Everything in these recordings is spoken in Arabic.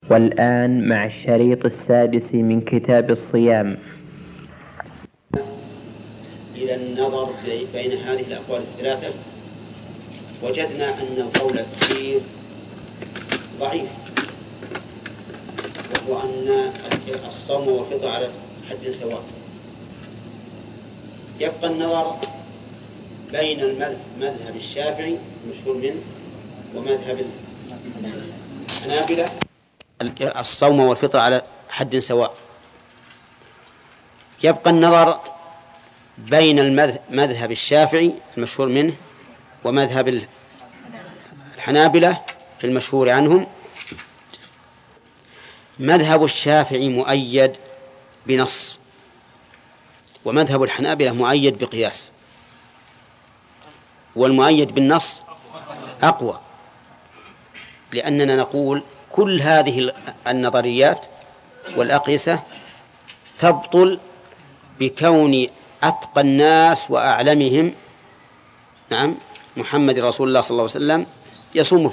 والآن مع الشريط السادس من كتاب الصيام. إلى النظر بين هذه الأقوال الثلاثة وجدنا أن القول الأخير ضعيف، وهو أن الصوم والفطر على حد سواء. يبقى النظر بين المذهب الشافعي المشهور منه ومذهب الحنابلة، الصوم والفطر على حد سواء. يبقى النظر بين المذهب الشافعي المشهور منه ومذهب الحنابلة في المشهور عنهم. مذهب الشافعي مؤيد بنص، ومذهب الحنابلة مؤيد بقياس، والمؤيد بالنص أقوى، لأننا نقول كل هذه النظريات والأقيسة تبطل بكون أتقى الناس وأعلمهم محمد رسول الله صلى الله عليه وسلم يصوم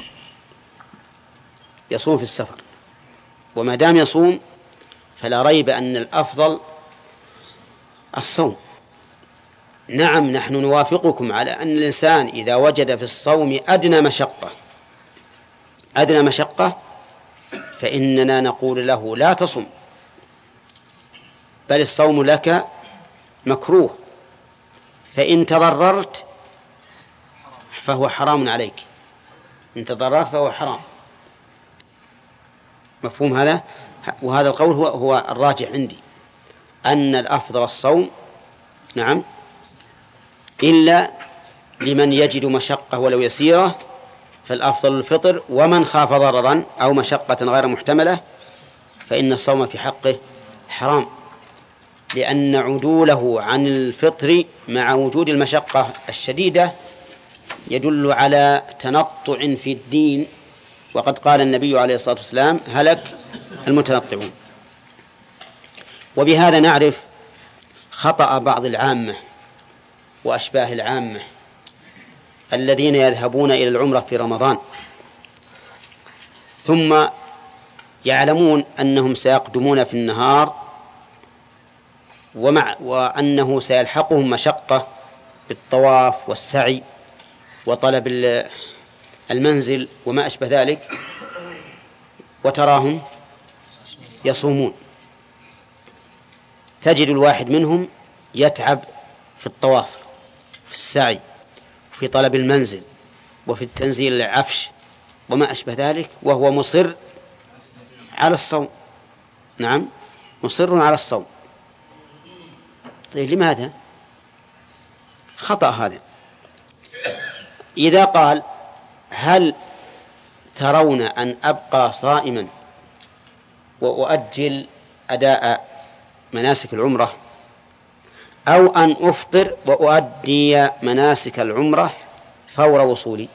في السفر، وما دام يصوم فلا ريب أن الأفضل الصوم. نعم، نحن نوافقكم على أن الإنسان إذا وجد في الصوم أدنى مشقة فإننا نقول له لا تصم، بل الصوم لك مكروه، فإن تضررت فهو حرام عليك، إن تضررت فهو حرام. مفهوم هذا؟ وهذا القول هو الراجح عندي، أن الأفضل الصوم، نعم، إلا لمن يجد مشقة ولو يسيرة فالأفضل الفطر، ومن خاف ضررا أو مشقة غير محتملة فإن الصوم في حقه حرام، لأن عدوله عن الفطر مع وجود المشقة الشديدة يدل على تنطع في الدين، وقد قال النبي عليه الصلاة والسلام: هلك المتنطعون. وبهذا نعرف خطأ بعض العامة وأشباه العامة الذين يذهبون إلى العمرة في رمضان ثم يعلمون أنهم سيقدمون في النهار وأنه سيلحقهم مشقة بالطواف والسعي وطلب المنزل وما أشبه ذلك، وتراهم يصومون. تجد الواحد منهم يتعب في الطواف، في السعي، في طلب المنزل، وفي التنزيل العفش وما أشبه ذلك، وهو مصر على الصوم. نعم، مصر على الصوم. طيب لماذا؟ خطأ هذا. إذا قال: هل ترون أن أبقى صائما وأؤجل أداء مناسك العمرة، أو أن أفطر وأؤدي مناسك العمرة فور وصولي؟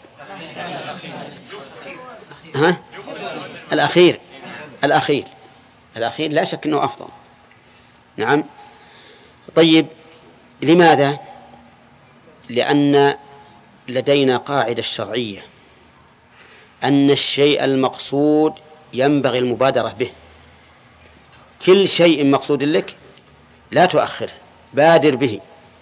الأخير لا شك أنه أفضل. نعم. طيب لماذا؟ لأن لدينا قاعدة شرعية أن الشيء المقصود ينبغي المبادرة به. كل شيء مقصود لك لا تؤخره، بادر به.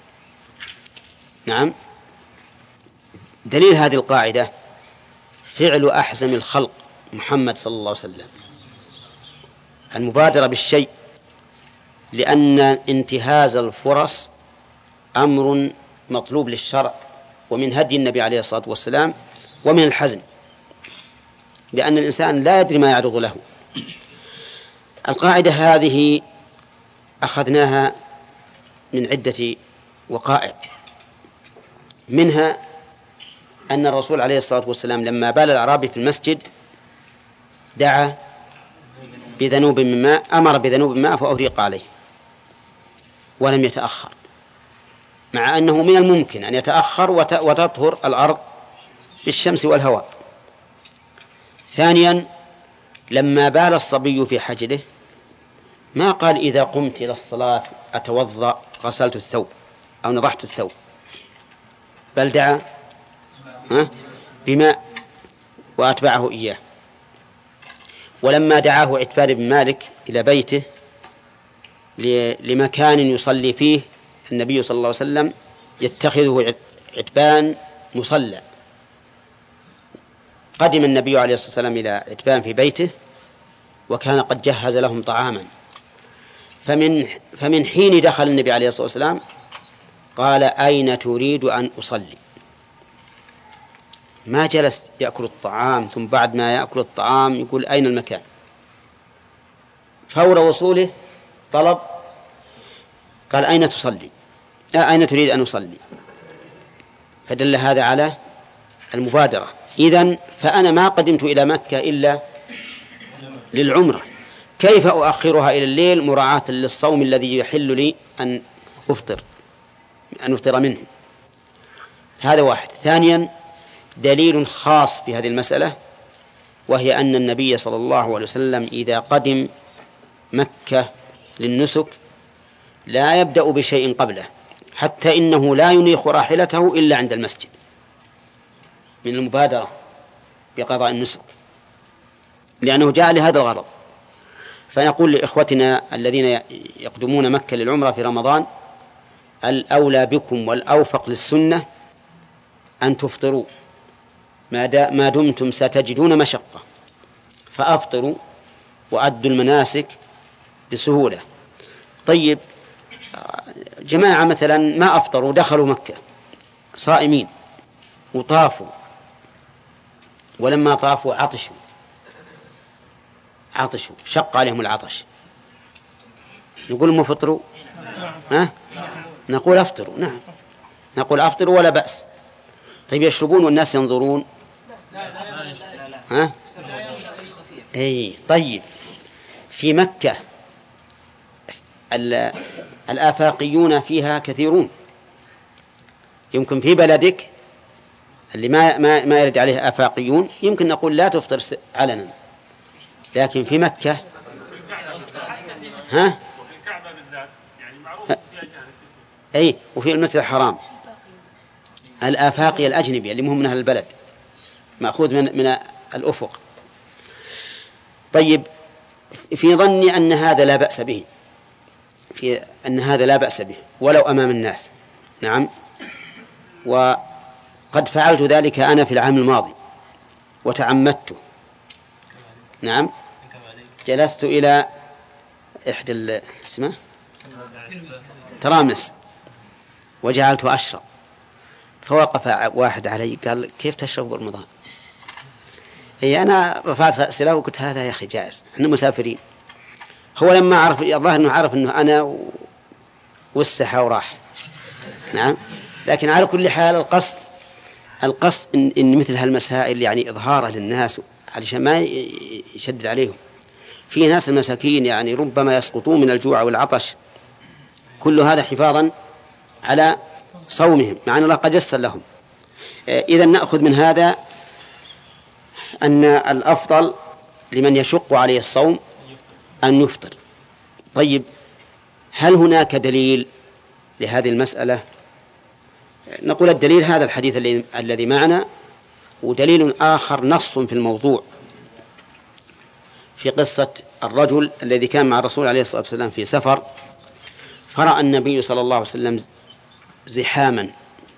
نعم. دليل هذه القاعدة فعل أحزم الخلق محمد صلى الله عليه وسلم، المبادرة بالشيء، لأن انتهاز الفرص أمر مطلوب للشرع ومن هدي النبي عليه الصلاة والسلام ومن الحزم، لأن الإنسان لا يدري ما يعرض له. القاعدة هذه أخذناها من عدة وقائع، منها أن الرسول عليه الصلاة والسلام لما بال الأعرابي في المسجد دعا بذنوب من ماء، أمر بذنوب من ماء فأهريق عليه ولم يتأخر، مع أنه من الممكن أن يتأخر وتطهر الأرض بالشمس والهواء. ثانيا، لما بال الصبي في حجره ما قال: إذا قمت إلى الصلاة أتوضأ، غسلت الثوب أو نضحت الثوب، بل دعا بماء وأتبعه إياه. ولما دعاه عتبان بن مالك إلى بيته لمكان يصلي فيه النبي صلى الله عليه وسلم يتخذه عتبان مصلى، قدم النبي عليه الصلاة والسلام إلى عتبان في بيته وكان قد جهز لهم طعاما، فمن حين دخل النبي عليه الصلاة والسلام قال: أين تريد أن أصلي؟ ما جلس يأكل الطعام ثم بعد ما يأكل الطعام يقول: أين المكان؟ فور وصوله طلب، قال: أين تصلي؟ أين تريد أن أصلي؟ فدل هذا على المبادرة. إذن فأنا ما قدمت إلى مكة إلا للعمرة، كيف أؤخرها إلى الليل مراعاة للصوم الذي يحل لي أن أفطر منه؟ هذا واحد. ثانيا، دليل خاص في هذه المسألة، وهي أن النبي صلى الله عليه وسلم إذا قدم مكة للنسك لا يبدأ بشيء قبله، حتى إنه لا ينيخ راحلته إلا عند المسجد من المبادرة بقضاء النسك، لأنه جاء لهذا الغرض. فنقول لإخوتنا الذين يقدمون مكة للعمرة في رمضان: الأولى بكم والأوفق للسنة أن تفطروا ما دمتم ستجدون مشقة، فأفطروا وأدوا المناسك بسهولة. طيب، جماعة مثلا ما أفطروا، دخلوا مكة صائمين وطافوا، ولما طافوا عطشوا شق عليهم العطش، نقول ما فطروا؟ نقول أفطروا. نعم، نقول أفطروا ولا بأس. طيب، يشربون والناس ينظرون؟ أي طيب، في مكة الآفاقيون فيها كثيرون، يمكن في بلدك اللي ما يرد عليه آفاقيون يمكن نقول لا تفطر علنا، لكن في مكة وفي الكعبة بالذات يعني معروف فيها أي، وفي المسجد الحرام الآفاقي الأجنبي اللي مهم من أهل البلد، مأخوذ من الأفق. طيب، في ظني أن هذا لا بأس به ولو أمام الناس. نعم، وقد فعلت ذلك أنا في العام الماضي وتعمدت. نعم، جلست إلى إحدى اسمه ترامس وجعلت أشرب، فوقف واحد علي قال: كيف تشرب رمضان؟ أنا رفعت رأسي وقلت: هذا يا أخي جائز، احنا مسافرين. هو لما عرف، الظاهر أنه عرف أنه أنا والسحة وراح. نعم، لكن على كل حال القصد إن مثل هالمسائل يعني إظهارها للناس علشان ما يشدد عليهم. في ناس المساكين يعني ربما يسقطون من الجوع والعطش، كل هذا حفاظا على صومهم، مع أن الله قد يسر لهم. إذا نأخذ من هذا أن الأفضل لمن يشق عليه الصوم أن يفطر. طيب، هل هناك دليل لهذه المسألة؟ نقول الدليل هذا الحديث الذي معنا، ودليل آخر نص في الموضوع في قصة الرجل الذي كان مع الرسول عليه الصلاة والسلام في سفر، فرأى النبي صلى الله عليه وسلم زحاما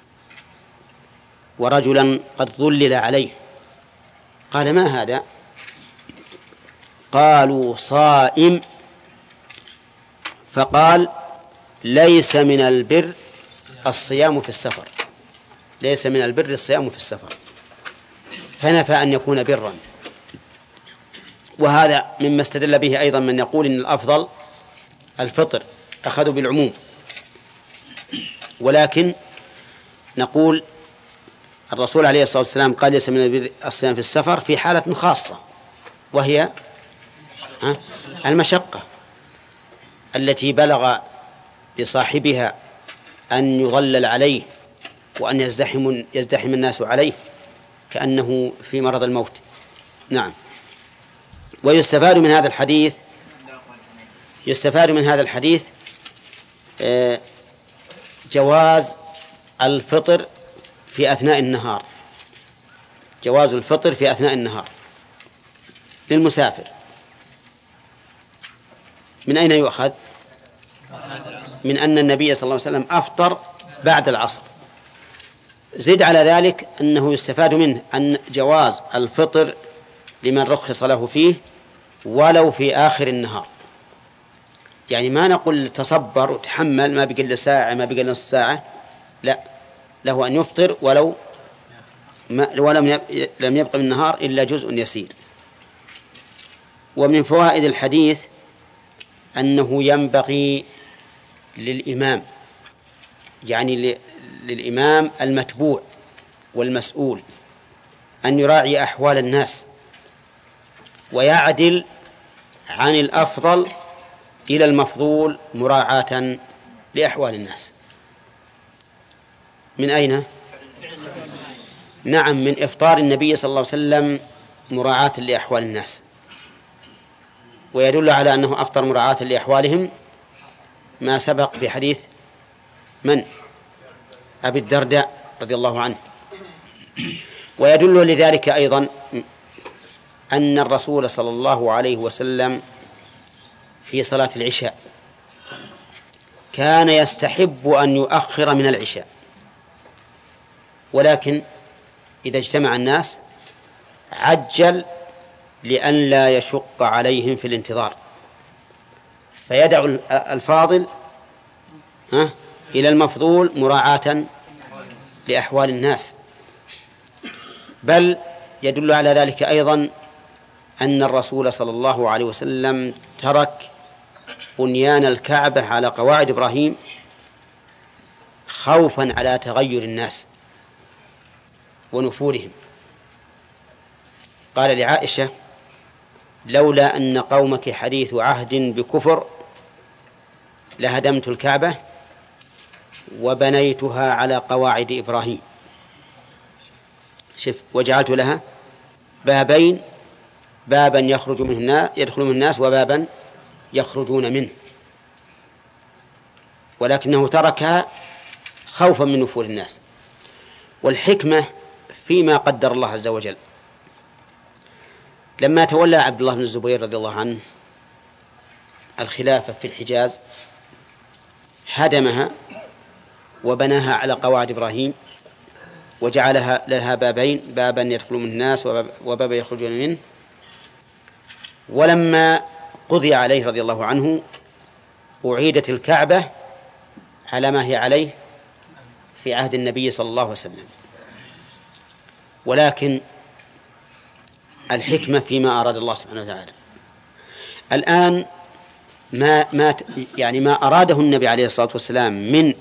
ورجلا قد ظلل عليه، قال: ما هذا؟ قالوا: صائم. فقال: ليس من البر الصيام في السفر، ليس من البر الصيام في السفر، فنفى أن يكون برا. وهذا مما استدل به أيضا من يقول إن الأفضل الفطر، أخذوا بالعموم. ولكن نقول الرسول عليه الصلاة والسلام قال: ليس من البر الصيام في السفر في حالة خاصة، وهي المشقة التي بلغ بصاحبها أن يظلل عليه وأن يزدحم الناس عليه كأنه في مرض الموت. نعم. ويستفاد من هذا الحديث جواز الفطر في أثناء النهار، جواز الفطر في أثناء النهار للمسافر، من أين يؤخذ؟ من أن النبي صلى الله عليه وسلم أفطر بعد العصر. زد على ذلك أنه يستفاد منه أن جواز الفطر لمن رخص له فيه ولو في آخر النهار. يعني ما نقول تصبر وتحمل ما بقي إلا ساعة ما بقي إلا نص ساعة، لا، له أن يفطر ولو لم يبق من النهار إلا جزء يسير. ومن فوائد الحديث أنه ينبغي للإمام، يعني للإمام المتبوع والمسؤول، أن يراعي أحوال الناس ويعدل عن الأفضل إلى المفضول مراعاة لأحوال الناس. من أين؟ نعم، من إفطار النبي صلى الله عليه وسلم مراعاة لأحوال الناس. ويدل على أنه أفطر مراعاة لأحوالهم ما سبق في حديث من؟ أبي الدرداء رضي الله عنه. ويدل لذلك أيضا أن الرسول صلى الله عليه وسلم في صلاة العشاء كان يستحب أن يؤخر من العشاء، ولكن إذا اجتمع الناس عجل لئلا يشق عليهم في الانتظار، فيدع الفاضل إلى المفضول مراعاة لأحوال الناس. بل يدل على ذلك أيضا أن الرسول صلى الله عليه وسلم ترك بنيان الكعبة على قواعد إبراهيم خوفا على تغير الناس ونفورهم. قال لعائشة: لولا أن قومك حديث عهد بكفر لهدمت الكعبة وبنيتها على قواعد إبراهيم. شف، وجعلت لها بابين، بابا يدخل منه الناس وبابا يخرجون منه، ولكنه تركها خوفا من نفور الناس. والحكمة فيما قدر الله عز وجل. لما تولى عبد الله بن الزبير رضي الله عنه الخلافة في الحجاز هدمها وبناها على قواعد إبراهيم وجعلها لها بابين، بابا يدخل منه الناس وبابا يخرجون منه. ولما قضي عليه رضي الله عنه أعيدت الكعبة على ما هي عليه في عهد النبي صلى الله عليه وسلم. ولكن الحكمة فيما أراد الله سبحانه وتعالى. الآن ما أراده النبي عليه الصلاة والسلام من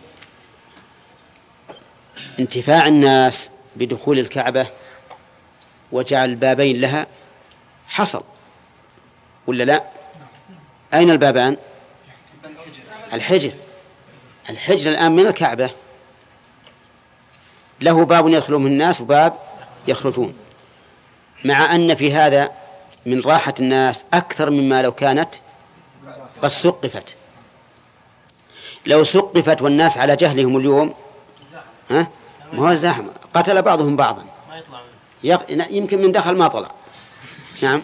انتفاع الناس بدخول الكعبة وجعل البابين لها حصل ولا لا؟ أين البابان؟ الحجر الآن من الكعبة له باب يدخلون الناس وباب يخرجون، مع أن في هذا من راحة الناس أكثر مما لو كانت قد سقفت. لو سقفت والناس على جهلهم اليوم ما هو زحمة، قتل بعضهم بعضا، يمكن من دخل ما طلع. نعم.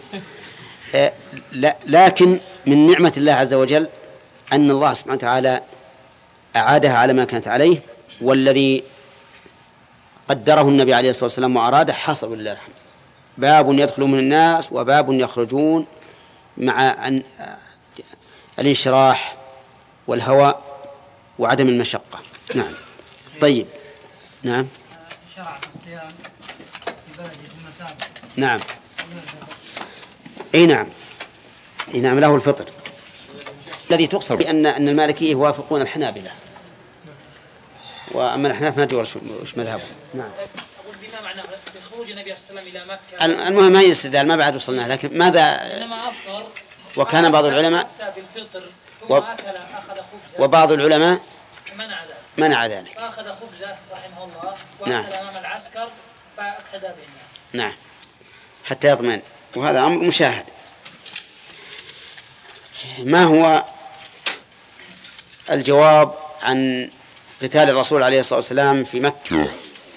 لكن من نعمة الله عز وجل أن الله سبحانه وتعالى أعادها على ما كانت عليه، والذي قدره النبي عليه الصلاة والسلام وأراده حصل ولله الحمد. باب يدخل من الناس وباب يخرجون، مع الانشراح والهواء وعدم المشقة. نعم. طيب. نعم. شرع الصيام في بلده المساجد. نعم. نعم. نعم، له الفطر الذي تقصر بأن المالكية يوافقون الحنابلة، وأما الأحناف ما أدري وش مذهبهم. نعم. أقول بما معنى بخروج النبي صلى الله عليه وسلم إلى مكة. المهم ما يستدل، ما بعد وصلنا، لكن ماذا؟ إنما أفطر. وكان بعض العلماء وبعض العلماء منع ذلك. فأخذ خبزة رحمه الله وأكل أمام العسكر فاقتدى بالناس. نعم، حتى يضمن، وهذا أمر مشاهد. ما هو الجواب عن قتال الرسول عليه الصلاة والسلام في مكة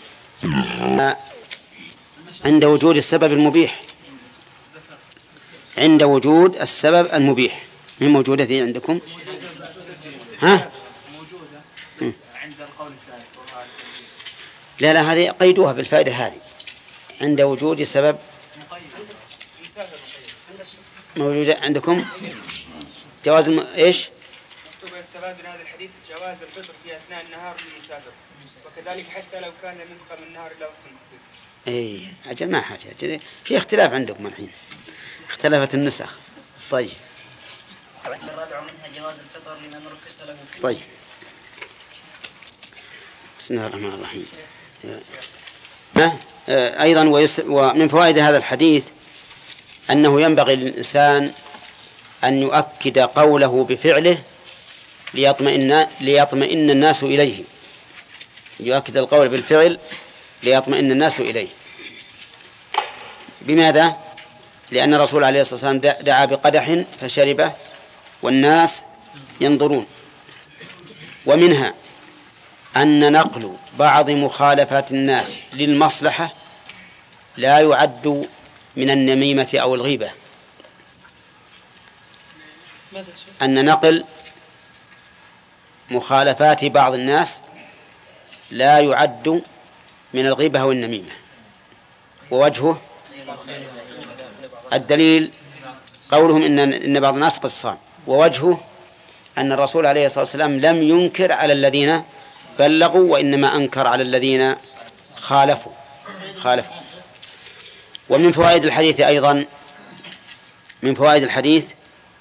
عند وجود السبب المبيح؟ عند وجود السبب المبيح. من موجودة ذي عندكم؟ ها؟ موجودة عند القول الثالث. لا هذه قيدوها بالفائدة هذه عند وجود سبب موجودة عندكم. جواز إيش؟ مكتوب يستفاد من هذا الحديث جواز الفطر في أثناء النهار للمسافر، وكذلك حتى لو كان من قبل النهار إلى وقت قصير. أي أجل ما حاجة أجل. في اختلاف عندكم الحين، اختلفت النسخ. طيب الرابع منها جواز الفطر لمن رخص له فيه. طيب بسم الله الرحمن الرحيم. أيضا ومن فوائد هذا الحديث أنه ينبغي للإنسان أن يؤكد قوله بفعله ليطمئن الناس إليه. يؤكد القول بالفعل ليطمئن الناس إليه. بماذا؟ لأن الرسول عليه الصلاة والسلام دعا بقدح فشربه والناس ينظرون. ومنها أن نقل بعض مخالفات الناس للمصلحة لا يعد من النميمة أو الغيبة. أن نقل مخالفات بعض الناس لا يعد من الغيبة أو النميمة. ووجهه الدليل قولهم إن بعض الناس قد صام، ووجهه أن الرسول عليه الصلاة والسلام لم ينكر على الذين بلغوا وإنما أنكر على الذين خالفوا. ومن فوائد الحديث أيضا، من فوائد الحديث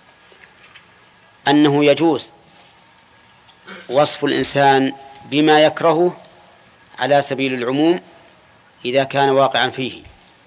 أنه يجوز وصف الإنسان بما يكرهه على سبيل العموم إذا كان واقعا فيه،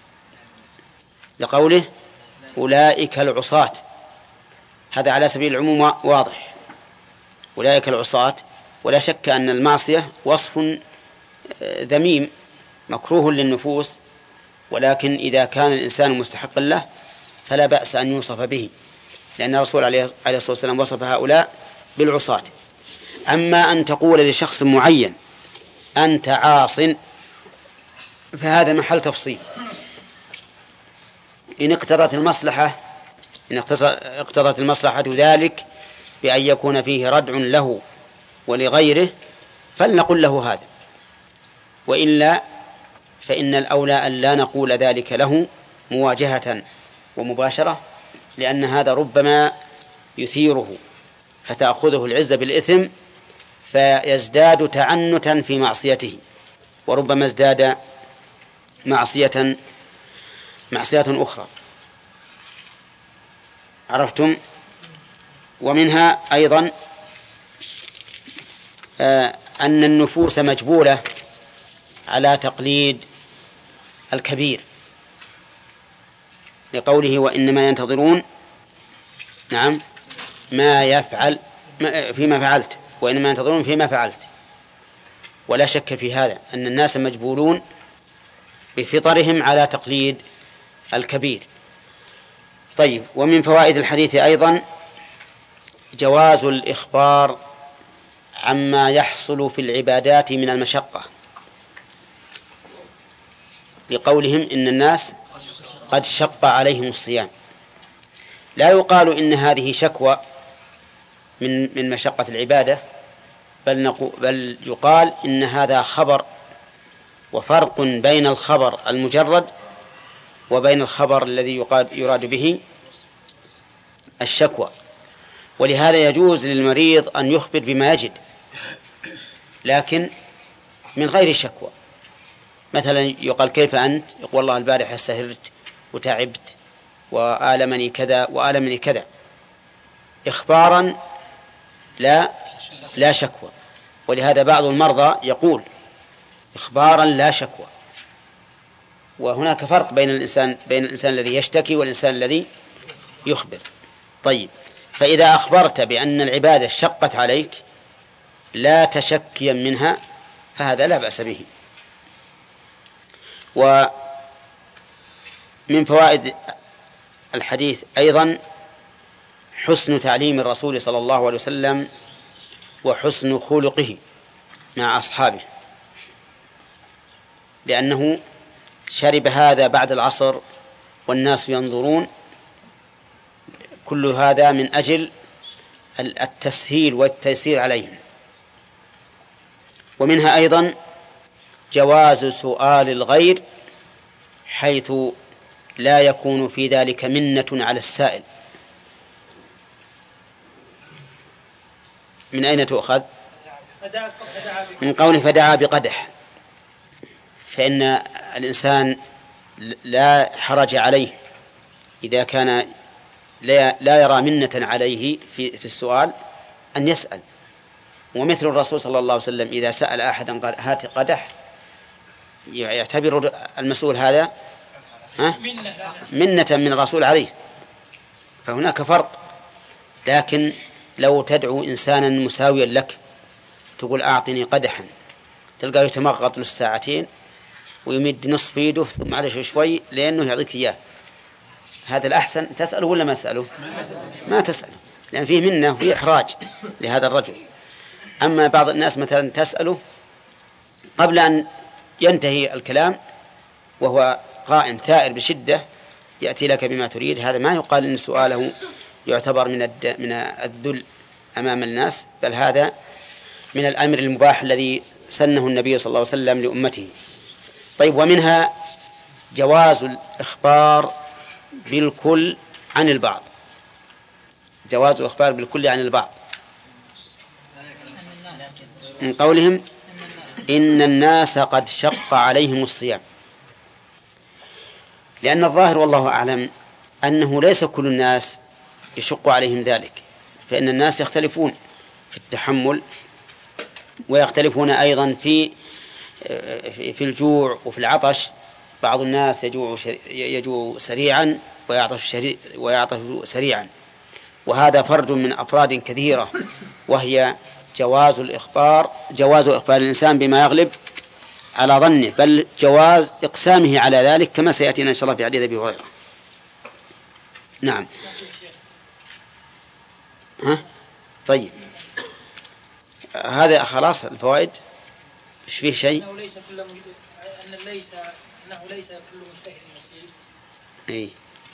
لقوله أولئك العصاة. هذا على سبيل العموم واضح، أولئك العصاة. ولا شك أن المعصية وصف ذميم مكروه للنفوس، ولكن إذا كان الإنسان مستحقا له فلا بأس أن يوصف به، لأن الرسول عليه الصلاة والسلام وصف هؤلاء بالعصاة. أما أن تقول لشخص معين أنت عاص فهذا محل تفصيل. إن اقتضت المصلحة ذلك بأن يكون فيه ردع له ولغيره فلنقل له هذا، وإلا فإن الأولى أن لا نقول ذلك له مواجهة ومباشرة، لأن هذا ربما يثيره فتأخذه العزة بالإثم فيزداد تعنتا في معصيته، وربما ازداد معصية أخرى. عرفتم؟ ومنها أيضا أن النفوس مجبولة على تقليد الكبير، لقوله وإنما ينتظرون ما يفعل فيما فعلت، وإنما ينتظرون فيما فعلت. ولا شك في هذا أن الناس مجبولون بفطرهم على تقليد الكبير. طيب، ومن فوائد الحديث أيضا جواز الإخبار عما يحصل في العبادات من المشقة، لقولهم إن الناس قد شق عليهم الصيام. لا يقال إن هذه شكوى من مشقة العبادة، بل يقال إن هذا خبر، وفرق بين الخبر المجرد وبين الخبر الذي يراد به الشكوى. ولهذا يجوز للمريض أن يخبر بما يجد لكن من غير شكوى. مثلا يقال كيف أنت؟ يقول والله البارحة سهرت وتعبت وآلمني كذا وآلمني كذا، إخبارا لا شكوى. ولهذا بعض المرضى يقول إخبارا لا شكوى. وهناك فرق بين الإنسان الذي يشتكي والإنسان الذي يخبر. طيب، فإذا أخبرت بأن العبادة شقت عليك لا تشكيا منها فهذا لا بأس به. ومن فوائد الحديث أيضا حسن تعليم الرسول صلى الله عليه وسلم وحسن خلقه مع أصحابه، لأنه شرب هذا بعد العصر والناس ينظرون، كل هذا من أجل التسهيل والتيسير عليهم. ومنها أيضا جواز سؤال الغير حيث لا يكون في ذلك منة على السائل. من أين تؤخذ؟ من قوله فدعا بقدح، فإن الإنسان لا حرج عليه إذا كان لا يرى منة عليه في السؤال أن يسأل. ومثل الرسول صلى الله عليه وسلم إذا سأل أحدا قال هات قدح، يعتبر المسؤول هذا منة من الرسول عليه، فهناك فرق. لكن لو تدعو إنسانا مساويا لك تقول أعطني قدحا، تلقاه يتمغط له ساعتين ويمد نصف يده ثم على شوي لأنه يعطيك إياه، هذا الأحسن تسأله ولا ما تسأله؟ ما تسأله، لأن فيه منة وفيه إحراج لهذا الرجل. أما بعض الناس مثلا تسأله قبل أن ينتهي الكلام وهو قائم ثائر بشدة يأتي لك بما تريد، هذا ما يقال إن سؤاله يعتبر من الذل أمام الناس، بل هذا من الأمر المباح الذي سنه النبي صلى الله عليه وسلم لأمته. طيب، ومنها جواز الإخبار بالكل عن البعض. جواز الإخبار بالكل عن البعض من قولهم إن الناس قد شق عليهم الصيام، لأن الظاهر والله أعلم أنه ليس كل الناس يشق عليهم ذلك، فإن الناس يختلفون في التحمل ويختلفون أيضا في الجوع وفي العطش. بعض الناس يجوع سريعا ويعطش سريعا، وهذا فرد من أفراد كثيرة، وهي جواز إخبار الإنسان بما يغلب على ظنه، بل جواز إقسامه على ذلك كما سيأتينا إن شاء الله في حديث أبي هريرة. نعم. طيب، هذا خلاص الفوائد. مش فيه شيء؟ أنه ليس كل مجتهد مصيب. إيه.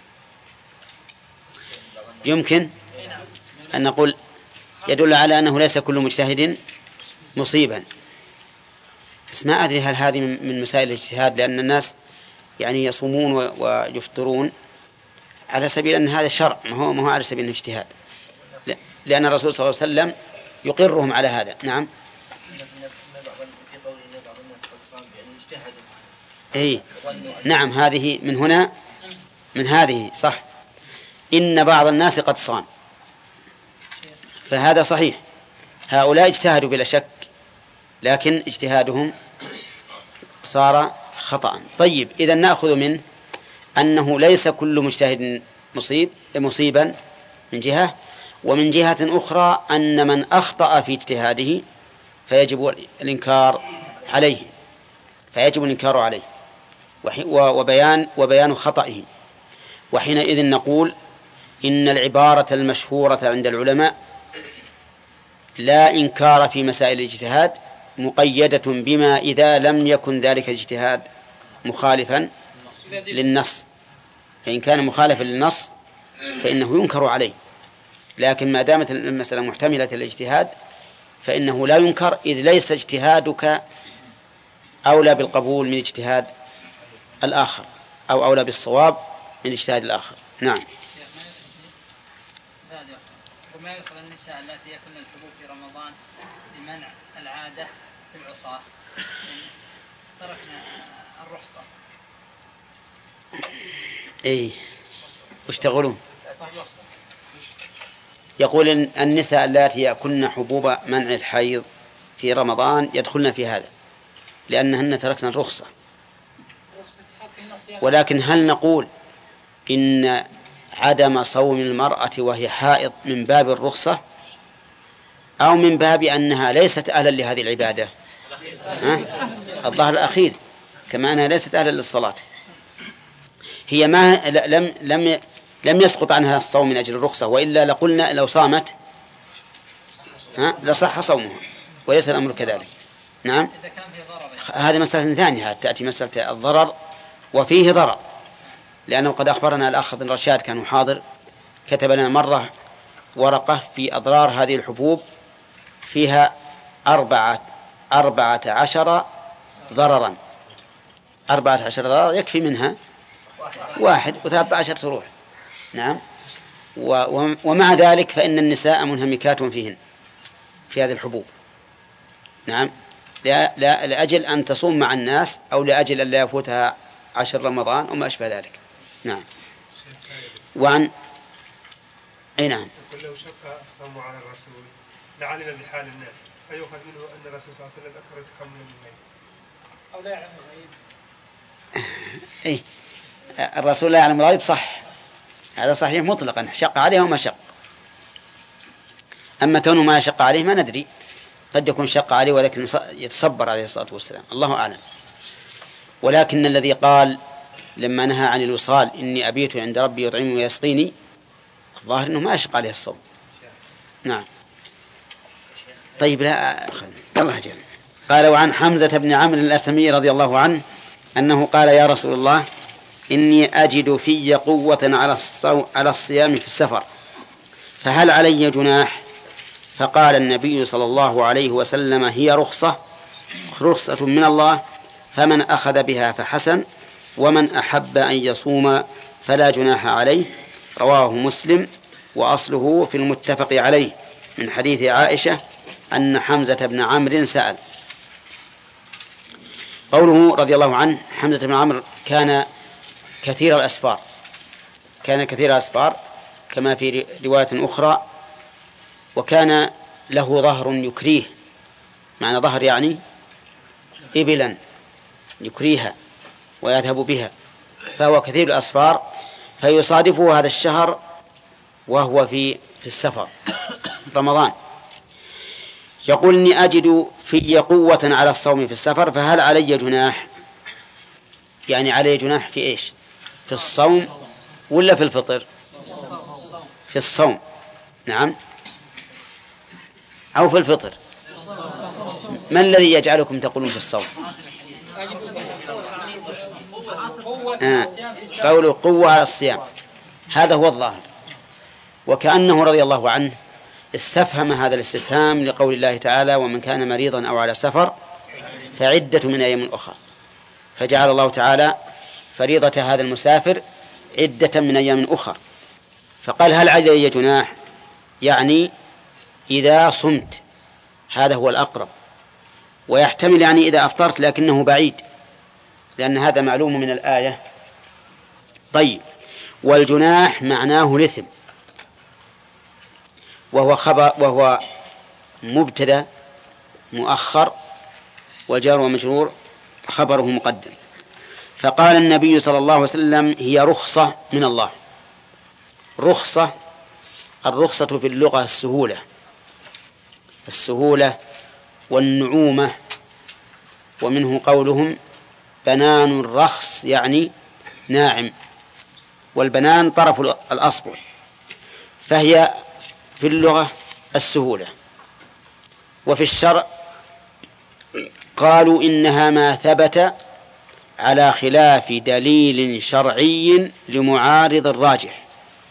يمكن أن نقول يدل على أنه ليس كل مجتهد مصيبا، بس ما أدري هل هذه من مسائل الاجتهاد، لأن الناس يعني يصومون ويفطرون على سبيل أن هذا شرع، ما هو على سبيل الاجتهاد، لأن الرسول صلى الله عليه وسلم يقرهم على هذا. نعم. إيه، نعم، هذه من هنا من هذه صح، إن بعض الناس قد صام، فهذا صحيح، هؤلاء اجتهدوا بلا شك، لكن اجتهادهم صار خطأ. طيب، إذا نأخذ منه أنه ليس كل مجتهد مصيبا من جهة، ومن جهة أخرى أن من أخطأ في اجتهاده فيجب الإنكار عليه، وبيان خطئه. وحينئذ نقول إن العبارة المشهورة عند العلماء لا إنكار في مسائل الاجتهاد مقيدة بما إذا لم يكن ذلك الاجتهاد مخالفا للنص، فإن كان مخالفا للنص فإنه ينكر عليه، لكن ما دامت المسألة محتملة الاجتهاد فإنه لا ينكر، إذ ليس اجتهادك أولى بالقبول من اجتهاد الآخر، أو أولى بالصواب من اجتهاد الآخر. نعم. وما يدخل النساء التي يكن الحبوب في رمضان لمنع العادة في العصاة، تركنا الرخصة. إيه، واشتغلون. يقول إن النساء اللاتي يأكلن حبوب منع الحيض في رمضان يدخلن في هذا لأنهن تركنا الرخصة. ولكن هل نقول إن عدم صوم المرأة وهي حائض من باب الرخصة أو من باب أنها ليست أهلا لهذه العبادة؟ الظاهر الأخير، كما أنها ليست أهلا للصلاة. هي ما لم يسقط عنها الصوم من أجل الرخصة، وإلا لقلنا لو صامت لصح صومها، وليس الأمر كذلك. نعم. هذه مسألة ثانية، تأتي مسألة الضرر وفيه ضرر، لأنه قد أخبرنا الأخ بن رشاد كان حاضر، كتب لنا مرة ورقة في أضرار هذه الحبوب فيها 14 ضررا. 14 ضرر يكفي منها 1 و13 تروح. نعم. ومع ذلك فإن النساء منهمكات فيهن في هذه الحبوب. نعم. لا لأجل أن تصوم مع الناس أو لأجل أن لا يفوتها 10 رمضان وما أشبه ذلك. نعم. وعن أي نعم. لو شق الصوم على الرسول لعلم بحال الناس فيؤخذ منه أن الرسول صلى الله عليه وسلم أكثر تحمل الغيب أو لا يعلم الغيب. إيه الرسول لا يعلم الغيب صح، هذا صحيح مطلقا، شق عليه وما شق. أما كونه ما شق عليه ما ندري، قد يكون شق عليه ولكن يتصبر عليه الصلاة والسلام، الله أعلم. ولكن الذي قال لما نهى عن الوصال إني أبيت عند ربي يطعمني ويسقيني، الظاهر أنه ما يشق عليه الصوم. نعم. طيب لا الله جل. قال وعن حمزة بن عمرو الأسلمي رضي الله عنه أنه قال يا رسول الله إني أجد في قوة على الصيام في السفر فهل علي جناح؟ فقال النبي صلى الله عليه وسلم هي رخصة من الله، فمن أخذ بها فحسن، ومن أحب أن يصوم فلا جناح عليه. رواه مسلم، وأصله في المتفق عليه من حديث عائشة أن حمزة بن عمرو سأل. قوله رضي الله عنه حمزة بن عمرو كان كثير الأسفار كما في رواية أخرى، وكان له ظهر يكريه، معنى ظهر يعني إبلا يكريها ويذهب بها، فهو كثير الأسفار، فيصادفه هذا الشهر وهو في السفر رمضان. يقول إني أجد في قوة على الصوم في السفر فهل علي جناح؟ يعني علي جناح في إيش؟ في الصوم ولا في الفطر؟ في الصوم. نعم. أو في الفطر؟ ما الذي يجعلكم تقولون في الصوم؟ قول قوة على الصيام، هذا هو الظاهر. وكأنه رضي الله عنه استفهم هذا الاستفهام لقول الله تعالى ومن كان مريضا أو على سفر فعدة من أيام أخرى، فجعل الله تعالى فريضة هذا المسافر عدة من أيام أخرى. فقال هل علي جناح؟ يعني إذا صمت، هذا هو الأقرب، ويحتمل يعني إذا أفطرت لكنه بعيد، لأن هذا معلوم من الآية. طيب، والجناح معناه الإثم، وهو مبتدأ مؤخر، والجار ومجرور خبره مقدم. فقال النبي صلى الله عليه وسلم هي رخصة من الله. الرخصة في اللغة السهولة والنعومة، ومنه قولهم بنان الرخص يعني ناعم، والبنان طرف الأصبع، فهي في اللغة السهولة. وفي الشرع قالوا إنها ما ثبت على خلاف دليل شرعي لمعارض الراجح.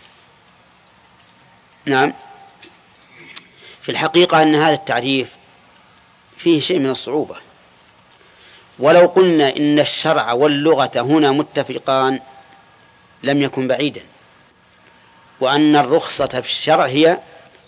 نعم. في الحقيقة أن هذا التعريف فيه شيء من الصعوبة، ولو قلنا إن الشرع واللغة هنا متفقان لم يكن بعيدا، وأن الرخصة في الشرع هي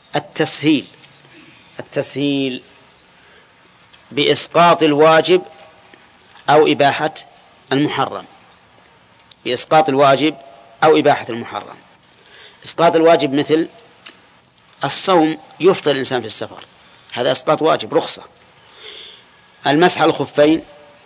التسهيل بإسقاط الواجب أو إباحة المحرم. بإسقاط الواجب أو إباحة المحرم. إسقاط الواجب مثل الصوم، يفطر الإنسان في السفر، هذا إسقاط واجب، رخصة. المسح على الخفين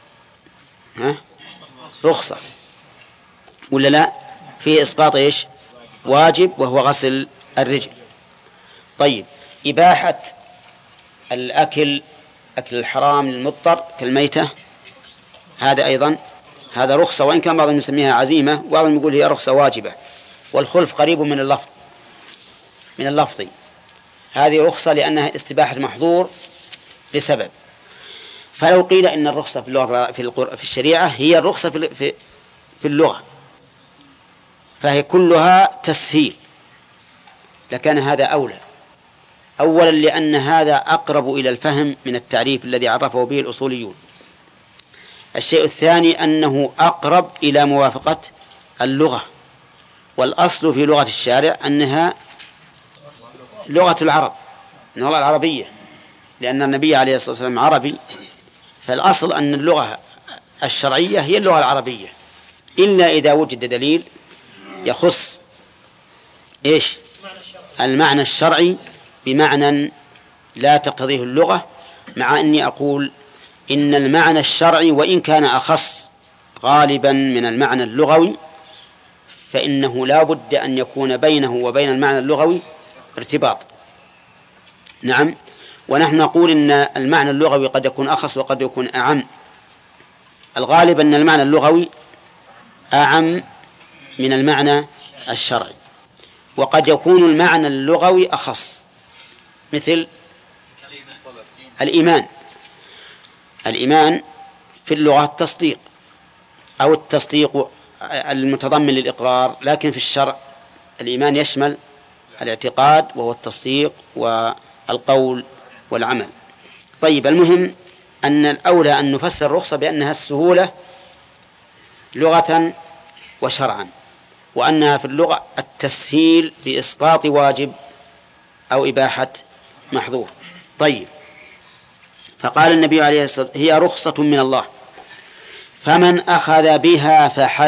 رخصة ولا لا؟ فيه إسقاط إيش؟ واجب، وهو غسل الرجل. طيب، إباحة أكل الحرام للمضطر كالميتة، هذا أيضا هذا رخصة، وإن كان بعضهم يسميها عزيمة وبعضهم يقول هي رخصة واجبة، والخلف قريب من اللفظ. هذه رخصة لأنها استباحة محظور بسبب. فلو قيل إن الرخصة في اللغة في الشريعة هي الرخصة في اللغة، فهي كلها تسهيل، لكان هذا أولى. أولا لأن هذا أقرب إلى الفهم من التعريف الذي عرفه به الأصوليون. الشيء الثاني أنه أقرب إلى موافقة اللغة، والأصل في لغة الشارع أنها لغة العرب، اللغة العربية، لأن النبي عليه الصلاة والسلام عربي، فالأصل أن اللغة الشرعية هي اللغة العربية، إلا إذا وجد دليل يخص إيش؟ المعنى الشرعي بمعنى لا تقتضيه اللغة، مع أني أقول إن المعنى الشرعي وإن كان أخص غالبا من المعنى اللغوي فإنه لا بد أن يكون بينه وبين المعنى اللغوي ارتباط. نعم، ونحن نقول إن المعنى اللغوي قد يكون أخص وقد يكون أعم. الغالب أن المعنى اللغوي أعم من المعنى الشرعي، وقد يكون المعنى اللغوي أخص، مثل الإيمان في اللغة التصديق أو التصديق المتضمن للإقرار، لكن في الشرع الإيمان يشمل الاعتقاد وهو التصديق والقول والعمل. طيب، المهم أن الأولى أن نفسر الرخصة بأنها السهولة لغة وشرعا، وأنها في اللغة التسهيل بإسقاط واجب أو إباحة محظور. طيب، فقال النبي عليه الصلاة والسلام: هي رخصة من الله فمن أخذ بها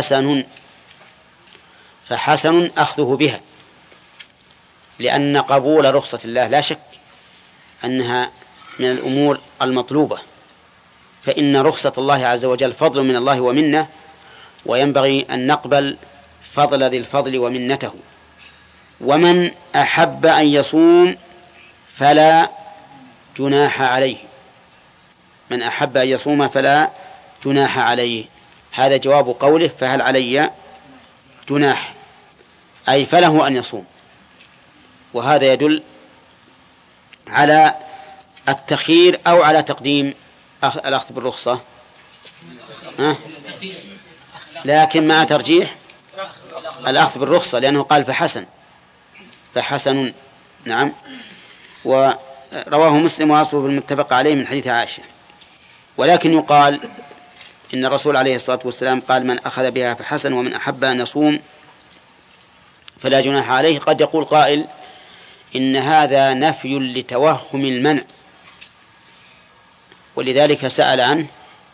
فحسن أخذه بها، لأن قبول رخصة الله لا شك أنها من الأمور المطلوبة، فإن رخصة الله عز وجل فضل من الله ومنه، وينبغي أن نقبل فضل ذي الفضل ومنته. ومن أحب أن يصوم فلا جناح عليه، من أحب أن يصوم فلا جناح عليه، هذا جواب قوله فهل علي جناح، أي فله أن يصوم، وهذا يدل على التخيير أو على تقديم الأخذ بالرخصة، لكن مع ترجيح الأخذ بالرخصة، لأنه قال فحسن. نعم، ورواه مسلم وأصله بالمتفق عليه من حديث عائشة. ولكن يقال إن الرسول عليه الصلاة والسلام قال: من أخذ بها فحسن، ومن أحب أن يصوم فلا جناح عليه. قد يقول قائل إن هذا نفي لتوهم المنع، ولذلك سأل عنه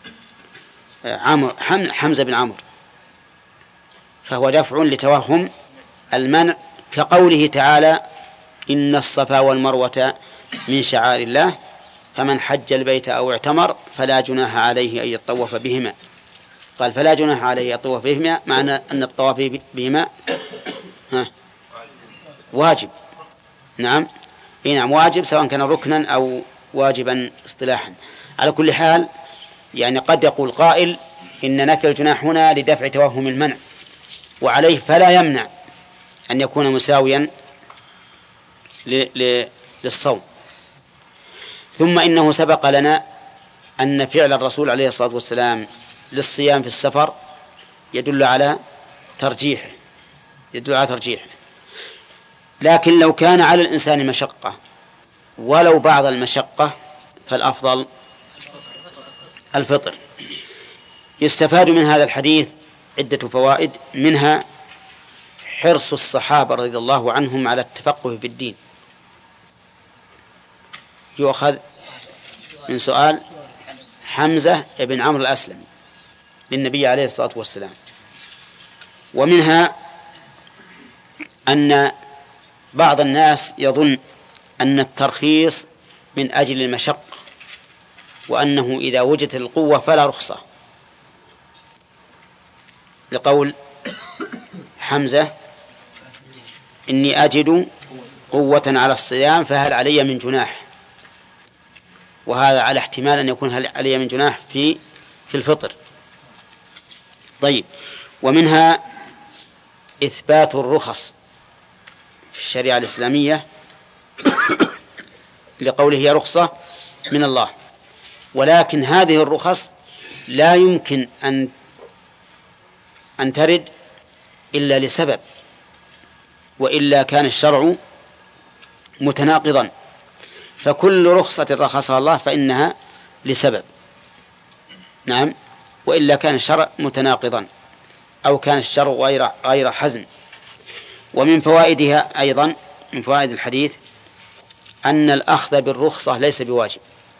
حمزة بن عمرو، فهو دفع لتوهم المنع، كقوله تعالى: إن الصفا والمروة من شعائر الله فمن حج البيت أو اعتمر فلا جناح عليه أن يطوف بهما. قال فلا جناح عليه أن يطوف بهما، معنى أن الطواف بهما واجب. نعم، واجب، سواء كان ركنا أو واجبا اصطلاحا. على كل حال، يعني قد يقول قائل إن نفي الجناح هنا لدفع توهم المنع، وعليه فلا يمنع أن يكون مساويا للصوم. ثم إنه سبق لنا أن فعل الرسول عليه الصلاة والسلام للصيام في السفر يدل على ترجيحه، لكن لو كان على الإنسان مشقة ولو بعض المشقة فالأفضل الفطر. يستفاد من هذا الحديث عدة فوائد، منها حرص الصحابة رضي الله عنهم على التفقه في الدين، يؤخذ من سؤال حمزة بن عمرو الأسلمي للنبي عليه الصلاة والسلام. ومنها أن بعض الناس يظن أن الترخيص من أجل المشقة، وأنه إذا وجدت القوة فلا رخصة، لقول حمزة: إني أجد قوة على الصيام فهل علي من جناح، وهذا على احتمال أن يكون هل علي من جناح في الفطر. طيب، ومنها إثبات الرخص في الشريعة الإسلامية لقوله هي رخصة من الله، ولكن هذه الرخص لا يمكن أن ترد إلا لسبب، وإلا كان الشرع متناقضا، فكل رخصة رخصها الله فإنها لسبب. نعم، وإلا كان الشرع متناقضا أو كان الشرع غير حزم. ومن فوائدها أيضا، من فوائد الحديث أن الأخذ بالرخصة ليس بواجب،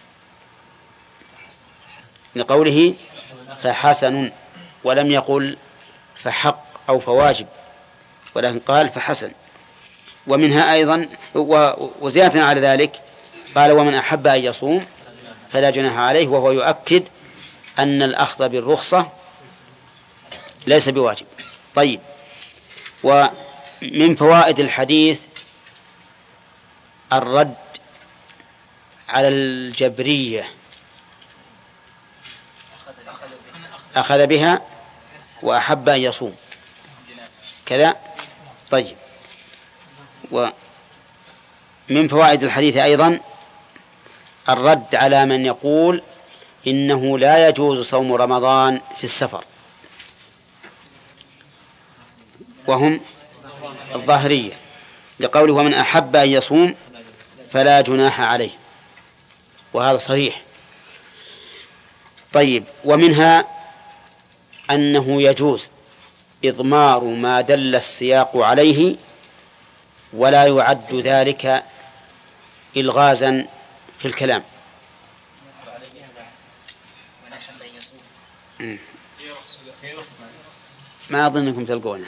لقوله فحسن، ولم يقل فحق أو فواجب، ولكن قال فحسن. ومنها أيضا وزيادة على ذلك قال ومن أحب أن يصوم فلا جناح عليه، وهو يؤكد أن الأخذ بالرخصة ليس بواجب. طيب، ومن فوائد الحديث الرد على الجبرية، أخذ بها وأحب أن يصوم كذا. طيب، ومن فوائد الحديث أيضا الرد على من يقول إنه لا يجوز صوم رمضان في السفر، وهم الظاهرية، لقوله ومن أحب أن يصوم فلا جناح عليه، وهذا صريح. طيب، ومنها أنه يجوز إضمار ما دل السياق عليه ولا يعد ذلك إلغازا في الكلام. ما أظنكم تلقونه.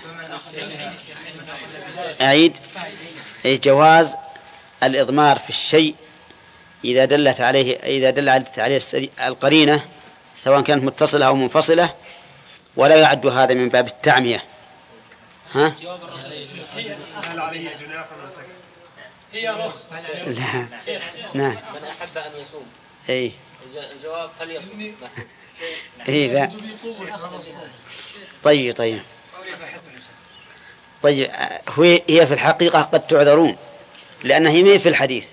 أعيد. جواز الإضمار في الشيء إذا دلت عليه القرينة سواء كانت متصلة أو منفصلة، ولا يعد هذا من باب التعمية. ها؟ هل عليه جناح وسكت؟ هي رخصة. لا. نعم. من أحب أن يصوم. أي. الجواب فليصوم. أي لا. طيب. هي في الحقيقة قد تعذرون، لأنها هي ما في الحديث.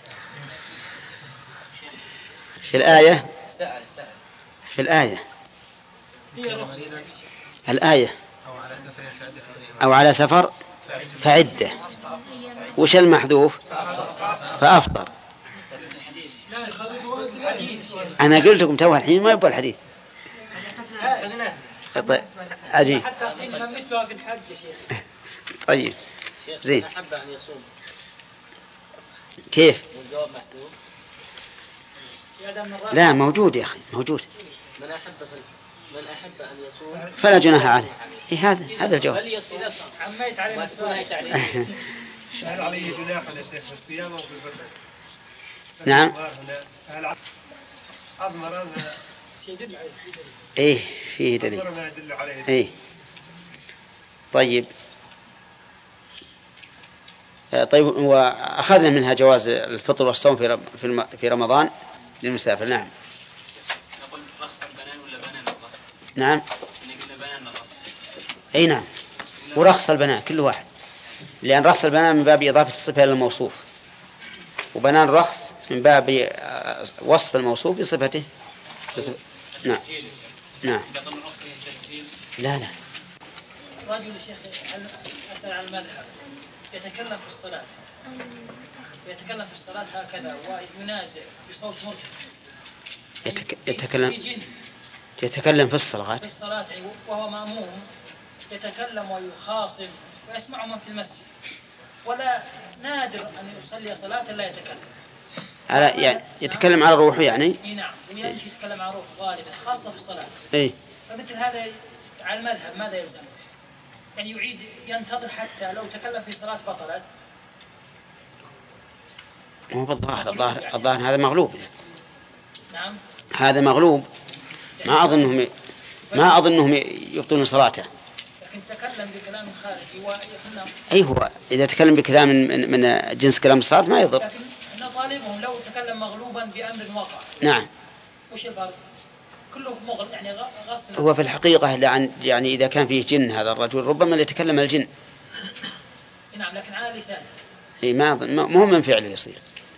في الآية الآية أو على سفر فعدة. وش المحذوف؟ فأفطر. أنا قلت لكم توه الحين ما يبقى الحديث. طيب أجي. حتى مثلها في الحج يا شيخ. طيب زين. من أحب أن يصوم كيف؟ والجواب محذوف. لا موجود يا أخي، موجود. من أحب أن يصوم فلا جناح عليه. هذا الجواب. عميت علينا السؤال. هل عليه جناح يا شيخ في الصيام أو في الفطر؟ نعم. هل أضمر إيه فيه دليل. إيه. طيب وأخذنا منها جواز الفطر والصوم في رمضان للمسافر. نعم. نقول رخص البنان ولا بنان الرخص؟ نعم. قلنا بنان الرخص. أي نعم. ورخص البنان كل واحد، لأن رخص البنان من باب إضافة الصفة إلى الموصوف، وبنان رخص من باب وصف الموصوف بصفته. نعم. لا رجل شيخ أسأل عن المذهب يتكلم في الصلاة هكذا وينازع بصوت مرتفع. يتكلم في الصلاة وهو مأموم يتكلم ويخاصم ويسمع من في المسجد، ولا نادر أن يصلي صلاة لا يتكلم. يعني يتكلم على روحه يعني. نعم، ويمشي يتكلم على روحه غالبا خاصة في الصلاة. إيه. فمثل هذا على المذهب ماذا يلزم؟ يعني يعيد ينتظر حتى لو تكلم في صلاة بطلت. مو بالظاهر هذا مغلوب. نعم. هذا مغلوب. ما أظنهم يبطلون صلاته. لكن تكلم بكلام خارجي ويحنا. أي هو إذا تكلم بكلام من جنس كلام الصلاة ما يضر. لكن احنا طالبهم لو تكلم مغلوبا بأمر وقع. نعم. وش الفرق؟ كله مغلب يعني غصب. هو في الحقيقة يعني إذا كان فيه جن هذا الرجل ربما يتكلم الجن. نعم، لكن على لسانه. إيه ما من فعله يصير.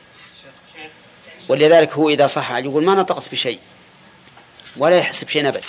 ولذلك هو إذا صح يقول ما نطقت بشيء ولا يحسب شيء أبد.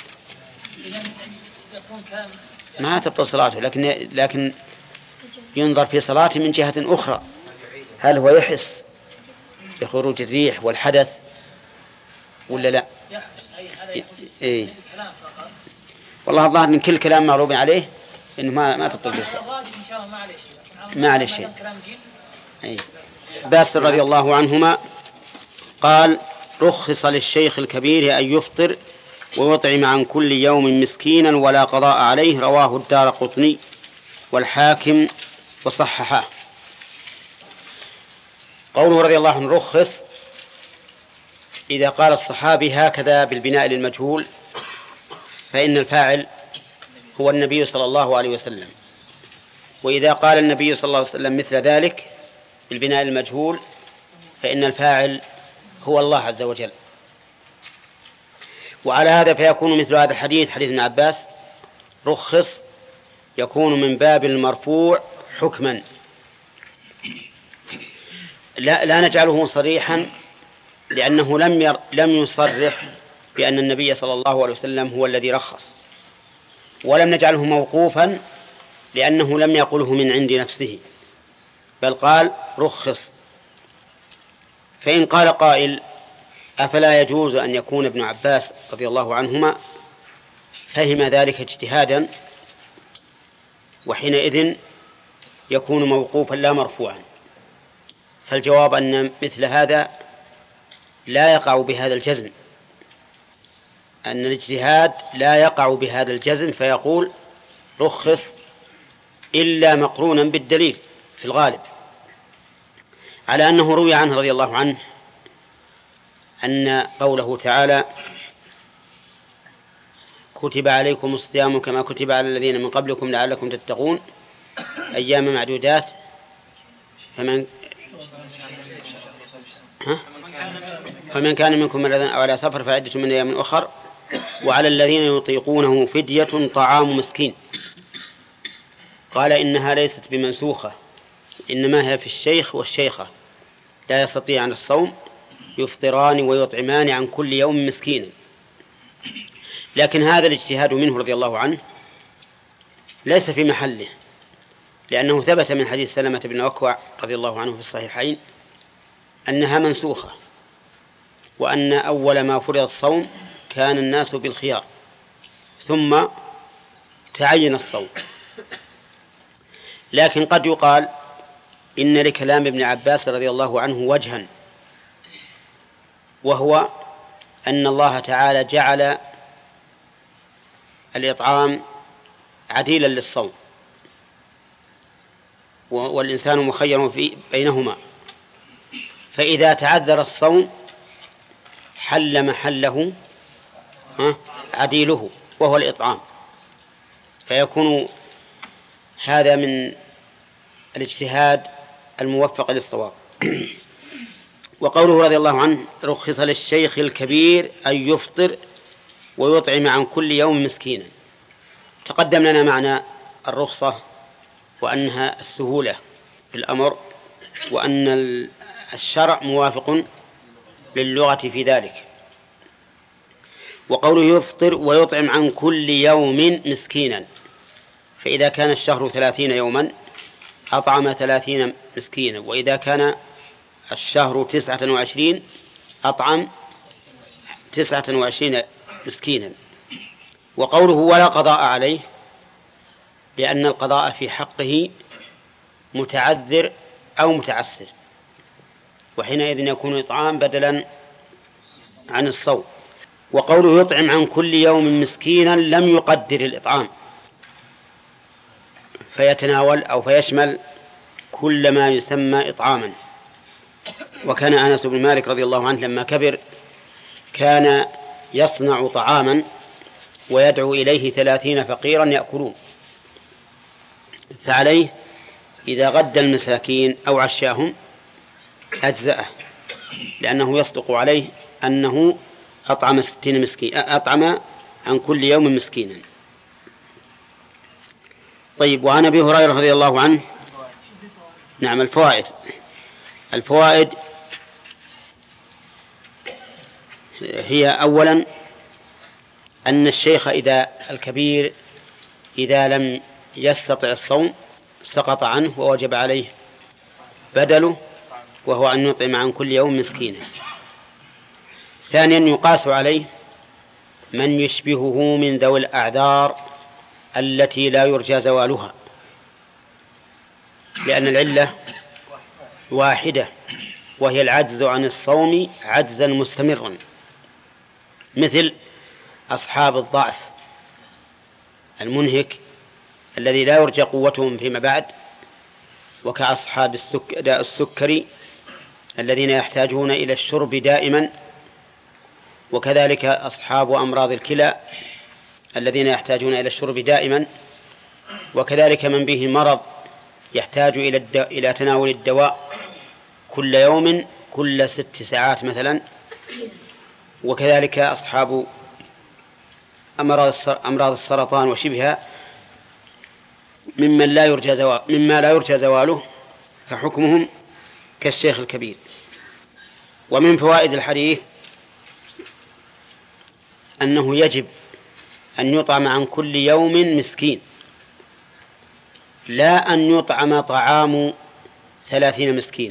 ما تبطل صلاته، لكن ينظر في صلاته من جهة أخرى. هل هو يحس بخروج الريح والحدث ولا لا؟ يحس أي هذا يحس إيه. الكلام فقط. والله الظاهر إن كل كلام معروب عليه إنه ما تبطل بالصلاة. الراجح إن شاء الله ما عليه شيء. ما عليه شيء. كلام جيد. أي. عباس رضي الله عنهما قال: رخص للشيخ الكبير أن يفطر ويطعم عن كل يوم مسكينا ولا قضاء عليه. رواه الدارقطني والحاكم وصححه. قوله رضي الله عنه رخص، إذا قال الصحابي هكذا بالبناء للمجهول فإن الفاعل هو النبي صلى الله عليه وسلم، وإذا قال النبي صلى الله عليه وسلم مثل ذلك بالبناء للمجهول فإن الفاعل هو الله عز وجل. وعلى هذا فيكون مثل هذا الحديث، حديث ابن عباس، رخص، يكون من باب المرفوع حكما، لا نجعله صريحا لأنه لم يصرح بأن النبي صلى الله عليه وسلم هو الذي رخص، ولم نجعله موقوفا لأنه لم يقله من عند نفسه، بل قال رخص. فإن قال قائل: أفلا يجوز أن يكون ابن عباس رضي الله عنهما فهم ذلك اجتهادا، وحينئذ يكون موقوفا لا مرفوعا؟ فالجواب أن مثل هذا لا يقع بهذا الجزم، أن الاجتهاد لا يقع بهذا الجزم، فيقول رخص إلا مقرونا بالدليل في الغالب، على أنه روي عنه رضي الله عنه أن قوله تعالى: كتب عليكم الصيام كما كتب على الذين من قبلكم لعلكم تتقون أيام معدودات فمن كان منكم مريضا أو على سفر فعدة من أيام أخر وعلى الذين يطيقونه فدية طعام مسكين. قال إنها ليست بمنسوخة، إنما هي في الشيخ والشيخة لا يستطيعان الصوم يفطران ويطعمان عن كل يوم مسكينا. لكن هذا الاجتهاد منه رضي الله عنه ليس في محله، لأنه ثبت من حديث سلمة بن أكوع رضي الله عنه في الصحيحين أنها منسوخة، وأن أول ما فرض الصوم كان الناس بالخيار ثم تعين الصوم. لكن قد يقال إن لكلام ابن عباس رضي الله عنه وجها، وهو أن الله تعالى جعل الإطعام عديلا للصوم، والإنسان مخير بينهما، فإذا تعذر الصوم حل محله عديله وهو الإطعام، فيكون هذا من الاجتهاد الموفق للصواب. وقوله رضي الله عنه رخص للشيخ الكبير أن يفطر ويطعم عن كل يوم مسكينا. تقدم لنا معنى الرخصة وأنها السهولة في الأمر، وأن الشرع موافق للغة في ذلك. وقوله يفطر ويطعم عن كل يوم مسكينا، فإذا كان الشهر 30 يوما أطعم 30 مسكينا، وإذا كان الشهر 29 أطعم 29 مسكينا. وقوله ولا قضاء عليه، لأن القضاء في حقه متعذر أو متعسر، وحينئذ يكون إطعام بدلا عن الصوم. وقوله يطعم عن كل يوم مسكينا لم يقدر الإطعام، فيتناول أو فيشمل كل ما يسمى إطعاما. وكان أنس بن مالك رضي الله عنه لما كبر كان يصنع طعاما ويدعو إليه 30 فقيرا يأكلون، فعليه إذا غدى المساكين أو عشاهم أجزأه، لأنه يصدق عليه أنه أطعم 60 مسكين، أطعم عن كل يوم مسكينا. طيب، وعن أبي هريرة رضي الله عنه. نعم، الفوائد هي أولا أن الشيخ الكبير إذا لم يستطع الصوم سقط عنه ووجب عليه بدله وهو أن يطعم عن كل يوم مسكينا. ثانيا يقاس عليه من يشبهه من ذوي الأعذار التي لا يرجى زوالها، لأن العلة واحدة وهي العجز عن الصوم عجزا مستمرا، مثل أصحاب الضعف المنهك الذي لا يرجى قوتهم فيما بعد، وكأصحاب داء السكري الذين يحتاجون إلى الشرب دائما، وكذلك أصحاب أمراض الكلى الذين يحتاجون إلى الشرب دائما، وكذلك من به مرض يحتاج إلى تناول الدواء كل يوم كل 6 ساعات مثلا، وكذلك أصحاب أمراض السرطان وشبهها مما لا يرجى زواله، فحكمهم كالشيخ الكبير. ومن فوائد الحديث أنه يجب أن يطعم عن كل يوم مسكين، لا أن يطعم طعام 30 مسكينا.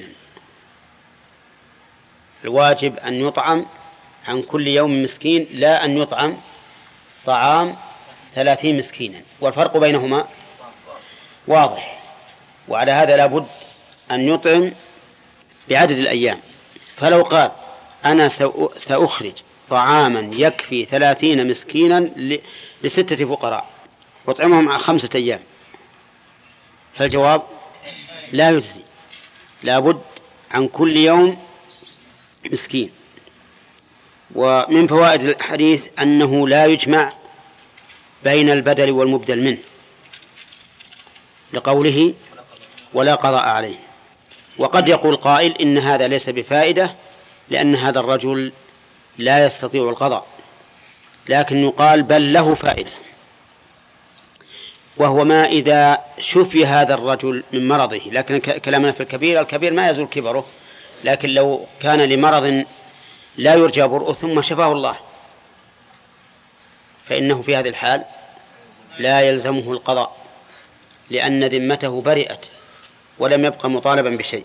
الواجب أن يطعم عن كل يوم مسكين، لا أن يطعم طعام 30 مسكينا، والفرق بينهما واضح. وعلى هذا لا بد أن يطعم بعدد الأيام. فلو قال أنا سأخرج طعاما يكفي 30 مسكينا ل6 فقراء وأطعمهم 5 أيام، فالجواب لا يجزي، لا بد عن كل يوم مسكين. ومن فوائد الحديث أنه لا يجمع بين البدل والمبدل منه، لقوله ولا قضاء عليه. وقد يقول قائل إن هذا ليس بفائدة لأن هذا الرجل لا يستطيع القضاء، لكن يقال بل له فائدة، وهو ما إذا شفي هذا الرجل من مرضه. لكن كلامنا في الكبير ما يزول كبره، لكن لو كان لمرض لا يرجى برؤه ثم شفاه الله فإنه في هذه الحال لا يلزمه القضاء، لأن ذمته برئت ولم يبقى مطالبا بشيء.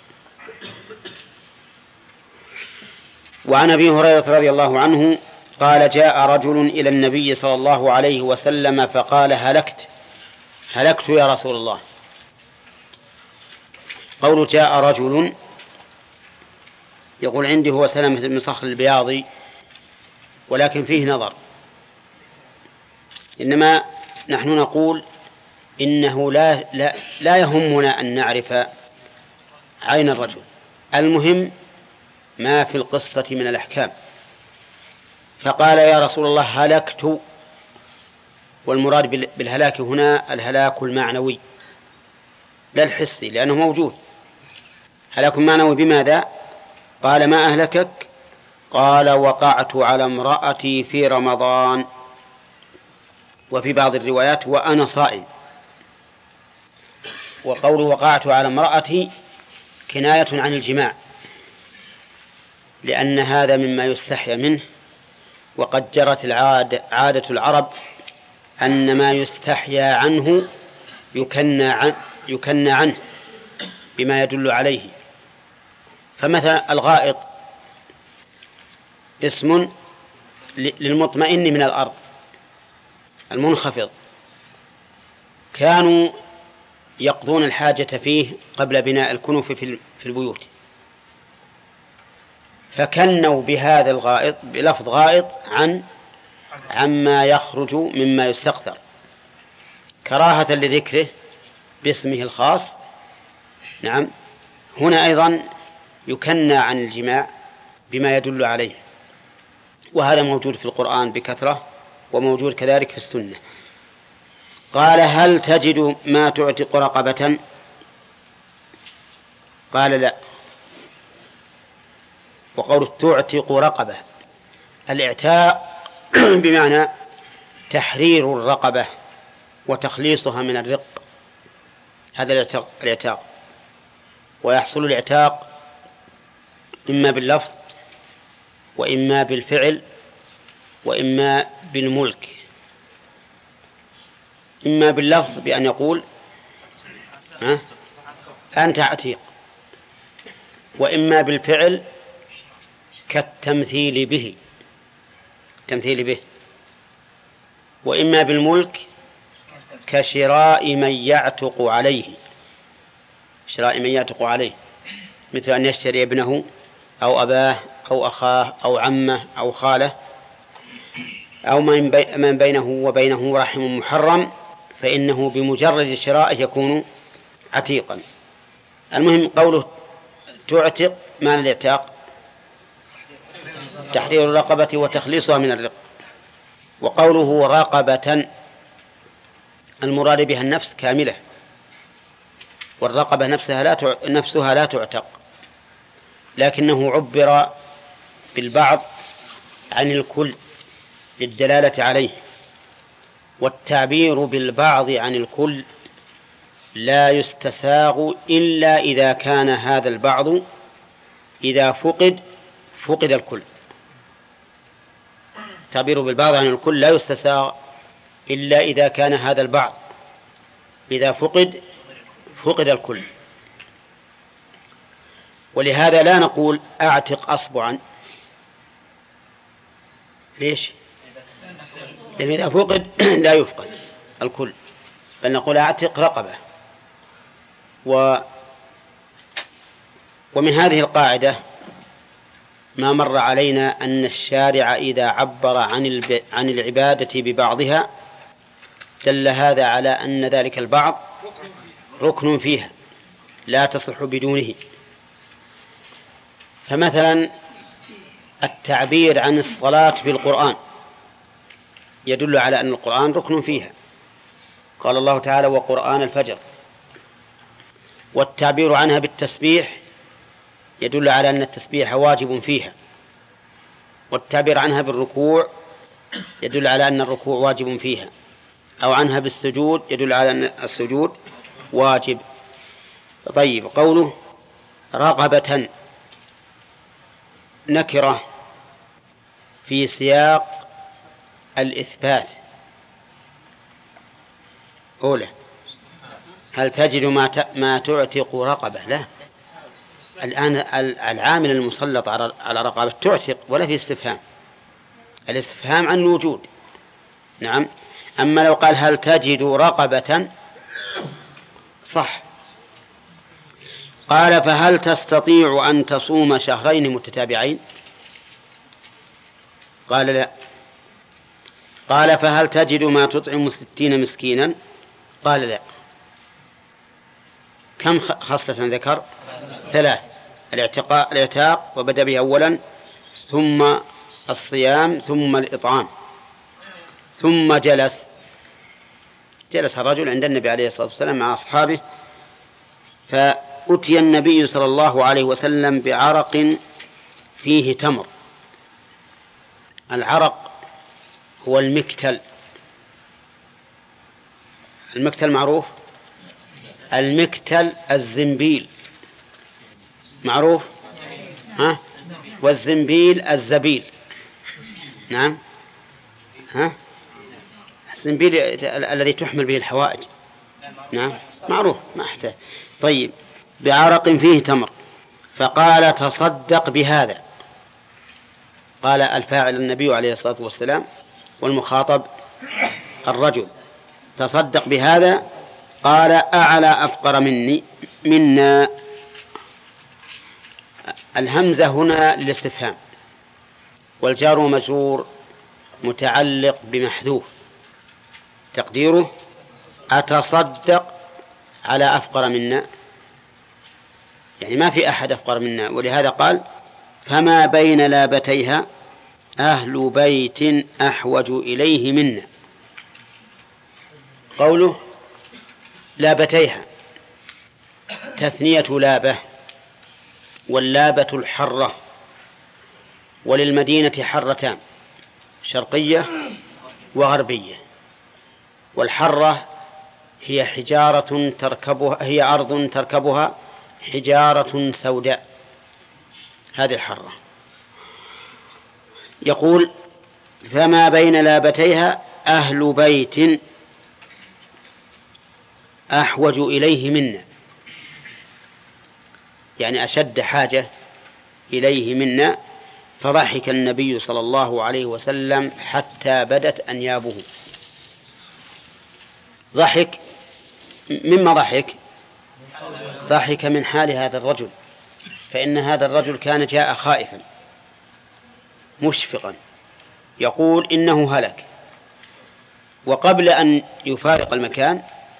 وعن أبي هريرة رضي الله عنه قال جاء رجل إلى النبي صلى الله عليه وسلم فقال هلكت يا رسول الله. قول جاء رجل يقول عندي هو سلمة بن صخر البياضي، ولكن فيه نظر، إنما نحن نقول إنه لا يهمنا أن نعرف عين الرجل، المهم ما في القصة من الأحكام. فقال يا رسول الله هلكت، والمراد بالهلاك هنا الهلاك المعنوي لا الحسي، لأنه موجود. هلاك معنوي بماذا؟ قال ما أهلكك؟ قال وقعت على امرأتي في رمضان، وفي بعض الروايات وأنا صائم. وقوله وقعت على امرأتي كناية عن الجماع، لأن هذا مما يستحيا منه، وقد جرت عادة العرب أن ما يستحيا عنه يكنى عنه بما يدل عليه. فمثلا الغائط اسم للمطمئن من الأرض المنخفض، كانوا يقضون الحاجة فيه قبل بناء الكنوف في البيوت، فكنوا بهذا الغائط بلفظ غائط عما يخرج مما يستقذر، كراهة لذكره باسمه الخاص. نعم، هنا أيضا يكنى عن الجماع بما يدل عليه، وهذا موجود في القرآن بكثرة، وموجود كذلك في السنة. قال هل تجد ما تعتق رقبة؟ قال لا. وقول تعتق رقبة، الاعتاق بمعنى تحرير الرقبة وتخليصها من الرق، هذا الاعتاق. ويحصل الاعتاق إما باللفظ وإما بالفعل وإما بالملك. إما باللفظ بأن يقول أنت عتيق، وإما بالفعل كالتمثيل به، وإما بالملك كشراء من يعتق عليه، مثل أن يشتري ابنه أو أباه أو أخاه أو عمه أو خاله أو من بينه وبينه رحم محرم، فإنه بمجرد شرائه يكون عتيقا. المهم قوله تعتق، معنى الإعتاق تحرير الرقبة وتخليصها من الرق. وقوله رقبة المراد بها النفس كاملة، والرقبة نفسها لا تعتق، لكنه عبر بالبعض عن الكل للدلالة عليه، والتعبير بالبعض عن الكل لا يستساغ إلا إذا كان هذا البعض إذا فقد الكل. التعبير بالبعض عن الكل لا يستساغ إلا إذا كان هذا البعض إذا فقد الكل. ولهذا لا نقول أعتق أصبعا، ليش؟ لأن إذا فقد لا يفقد الكل، بل نقول أعتق رقبة. ومن هذه القاعدة ما مر علينا أن الشارع إذا عبر عن العبادة ببعضها دل هذا على أن ذلك البعض ركن فيها لا تصح بدونه. فمثلا التعبير عن الصلاة بالقرآن يدل على أن القرآن ركن فيها، قال الله تعالى وقرآن الفجر. والتعبير عنها بالتسبيح يدل على أن التسبيح واجب فيها. والتعبير عنها بالركوع يدل على أن الركوع واجب فيها، أو عنها بالسجود يدل على أن السجود واجب. طيب، قوله رغبة نكرة في سياق الإثبات. أولى هل تجد ما تعتق رقبة؟ لا، الآن العامل المسلط على رقبة تعتق ولا في استفهام، الاستفهام عن وجود. نعم. أما لو قال هل تجد رقبة صح. قال فهل تستطيع أن تصوم شهرين متتابعين؟ قال لا. قال فهل تجد ما تطعم 60 مسكينا؟ قال لا. كم خصلة ذكر؟ 3: الاعتاق وبدأ به أولا، ثم الصيام، ثم الإطعام. ثم جلس الرجل عند النبي عليه الصلاة والسلام مع أصحابه، فأتي النبي صلى الله عليه وسلم بعرق فيه تمر. العرق هو المكتل معروف، المكتل الزنبيل معروف، والزنبيل الزبيل. نعم، الزنبيل الذي تحمل به الحوائج. نعم معروف، ما احتاج. طيب، بعرق فيه تمر، فقال تصدق بهذا. قال الفاعل النبي عليه الصلاة والسلام والمخاطب الرجل، تصدق بهذا. قال أعلى أفقر منا. الهمزة هنا للاستفهام، والجار ومجرور متعلق بمحذوف تقديره أتصدق على أفقر منا، يعني ما في أحد أفقر منا. ولهذا قال فما بين لابتيها أهل بيت أحوج إليه منا. قوله لابتيها تثنية لابة، واللابة الحرة. وللمدينة حرتان، شرقية وغربية. والحرة هي حجارة تركبها، هي أرض تركبها حجارة سوداء، هذه الحرة. يقول فما بين لابتيها أهل بيت أحوج إليه منا. يعني أشد حاجة إليه منا، فضحك النبي صلى الله عليه وسلم حتى بدت أنيابه. ضحك مما ضحك؟ ضحك من حال هذا الرجل، فإن هذا الرجل كان جاء خائفا مشفقا يقول إنه هلك، وقبل أن يفارق المكان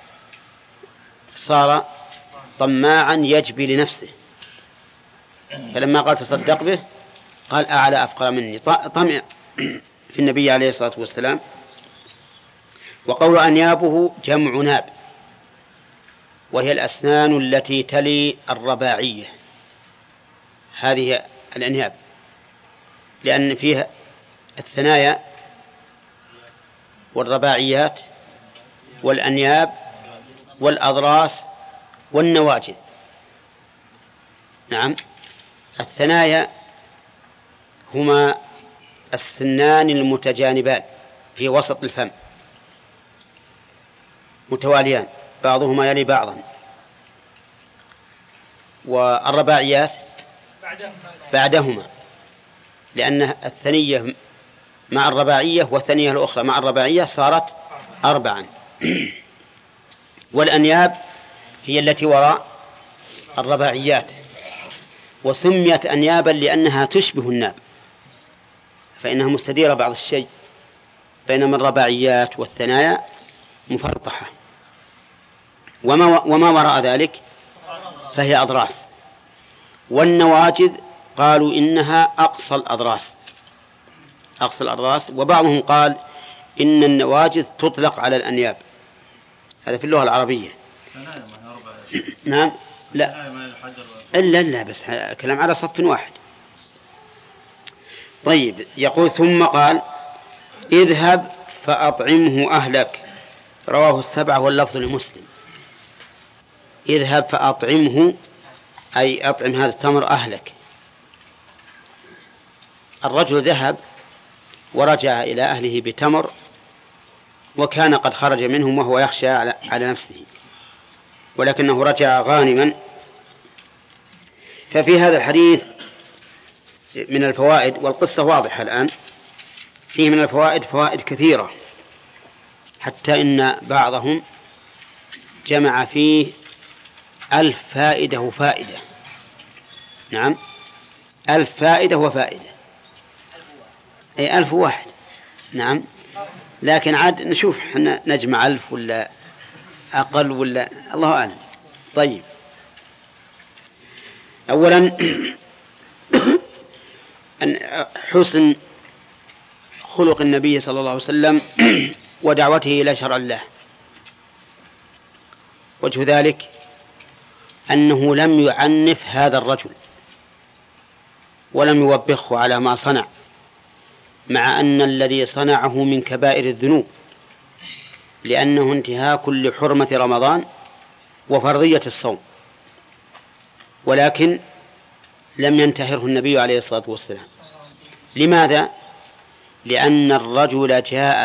صار طماعا يجبي لنفسه، فلما قال تصدق به قال أعلى أفقر مني، طمع في النبي عليه الصلاة والسلام. وقول أنيابه جمع ناب، وهي الأسنان التي تلي الرباعية، هذه الأنياب، لأن فيها الثنايا والرباعيات والأنياب والأضراس والنواجذ. نعم، الثنايا هما السنان المتجانبان في وسط الفم متواليان بعضهما يلي بعضا، والرباعيات بعدهما، لأن الثنية مع الرباعية والثنية الأخرى مع الرباعية صارت 4. والأنياب هي التي وراء الرباعيات، وسميت أنيابا لأنها تشبه الناب، فإنها مستديرة بعض الشيء، بينما الرباعيات والثنايا مفرطحة. وما وراء ذلك فهي أضراس. والنواجذ قالوا إنها أقصى الأضراس، وبعضهم قال إن النواجذ تطلق على الأنياب، هذا في اللغة العربية. نعم، لا بس كلام على صف واحد. طيب، يقول ثم قال اذهب فأطعمه أهلك، رواه 7 واللفظ لمسلم. اذهب فأطعمه أي أطعم هذا التمر أهلك. الرجل ذهب ورجع إلى أهله بتمر، وكان قد خرج منهم وهو يخشى على نفسه، ولكنه رجع غانما. ففي هذا الحديث من الفوائد، والقصة واضحة الآن، فيه من الفوائد فوائد كثيرة، حتى إن بعضهم جمع فيه 1000 فائدة وفائدة. نعم، 1000 فائدة وفائدة، أي 1000 واحد. نعم، لكن عاد نشوف حنا نجمع 1000 ولا أقل ولا الله أعلم. طيب، أولا أن حسن خلق النبي صلى الله عليه وسلم ودعوته إلى شرع الله. وجه ذلك أنه لم يعنف هذا الرجل ولم يوبخه على ما صنع، مع أن الذي صنعه من كبائر الذنوب، لأنه انتهاك لحرمة رمضان وفرضية الصوم، ولكن لم ينتهره النبي عليه الصلاة والسلام. لماذا؟ لأن الرجل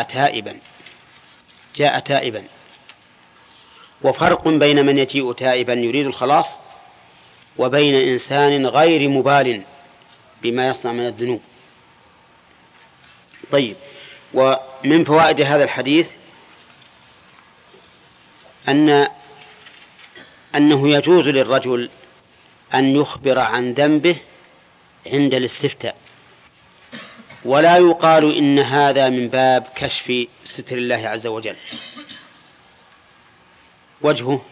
جاء تائبا، وفرق بين من يجيء تائبا يريد الخلاص وبين إنسان غير مبال بما يصنع من الذنوب. طيب، ومن فوائد هذا الحديث أنه يجوز للرجل أن يخبر عن ذنبه عند الاستفتاء، ولا يقال إن هذا من باب كشف ستر الله عز وجل. وجهه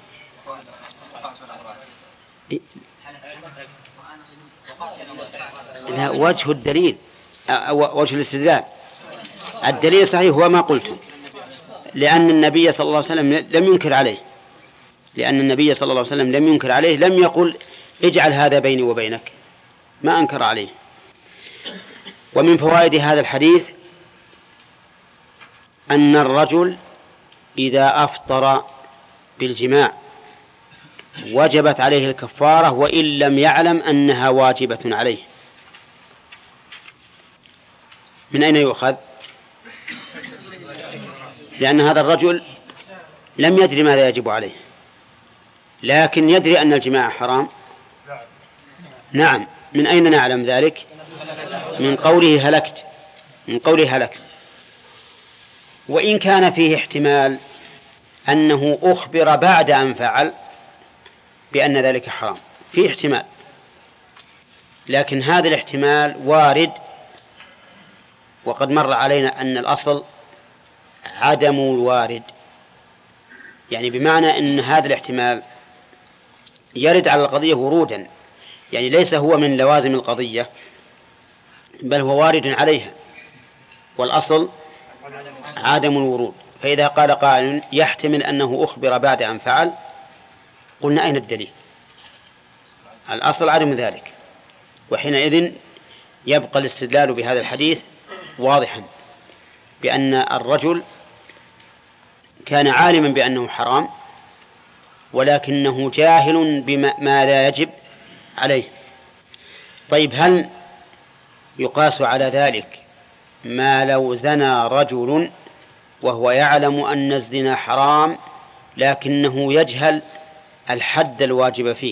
لا، وجه الدليل، وجه الاستدلال. الدليل صحيح هو ما قلته، لأن النبي صلى الله عليه وسلم لم ينكر عليه، لم يقل اجعل هذا بيني وبينك، ما أنكر عليه. ومن فوائد هذا الحديث أن الرجل إذا أفطر بالجماع وجبت عليه الكفارة وإن لم يعلم أنها واجبة عليه. من أين يؤخذ؟ لأن هذا الرجل لم يدري ماذا يجب عليه، لكن يدري أن الجماع حرام، نعم. من أين نعلم ذلك؟ من قوله هلكت، من قوله هلكت. وإن كان فيه احتمال أنه أخبر بعد أن فعل بأن ذلك حرام، فيه احتمال، لكن هذا الاحتمال وارد، وقد مر علينا أن الأصل عدم الوارد، يعني بمعنى أن هذا الاحتمال يرد على القضية ورودا، يعني ليس هو من لوازم القضية بل هو وارد عليها، والأصل عدم الورود. فإذا قال قائل يحتمل أنه أخبر بعد أن فعل، قلنا أين الدليل؟ الأصل عدم ذلك، وحينئذ يبقى الاستدلال بهذا الحديث واضحا بأن الرجل كان عالما بأنه حرام ولكنه جاهل بماذا يجب عليه. طيب، هل يقاس على ذلك ما لو زنى رجل وهو يعلم أن الزنا حرام لكنه يجهل الحد الواجب فيه؟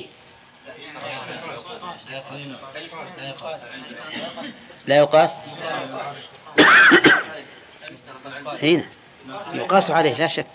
لا يقاس. هنا يقاس عليه لا شك،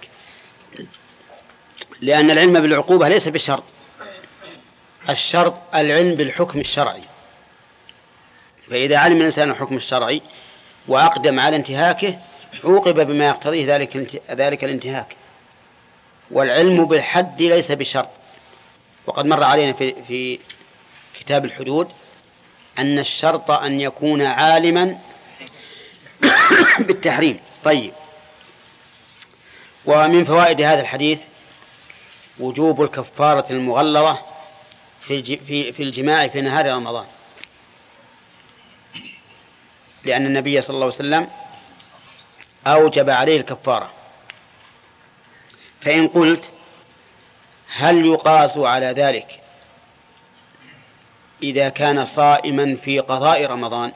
لأن العلم بالعقوبة ليس بالشرط، الشرط العلم بالحكم الشرعي. فإذا علم الإنسان الحكم الشرعي وأقدم على انتهاكه عوقب بما يقتضيه ذلك الانتهاك. والعلم بالحد ليس بشرط، وقد مر علينا في كتاب الحدود أن الشرط أن يكون عالما بالتحريم. طيب، ومن فوائد هذا الحديث وجوب الكفارة المغلظة في الجماع في نهار رمضان، لأن النبي صلى الله عليه وسلم أوجب عليه الكفارة. فإن قلت هل يقاس على ذلك إذا كان صائما في قضاء رمضان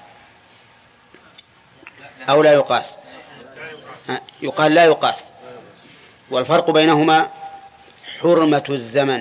أو لا يقاس؟ يقال لا يقاس، والفرق بينهما حرمة الزمن.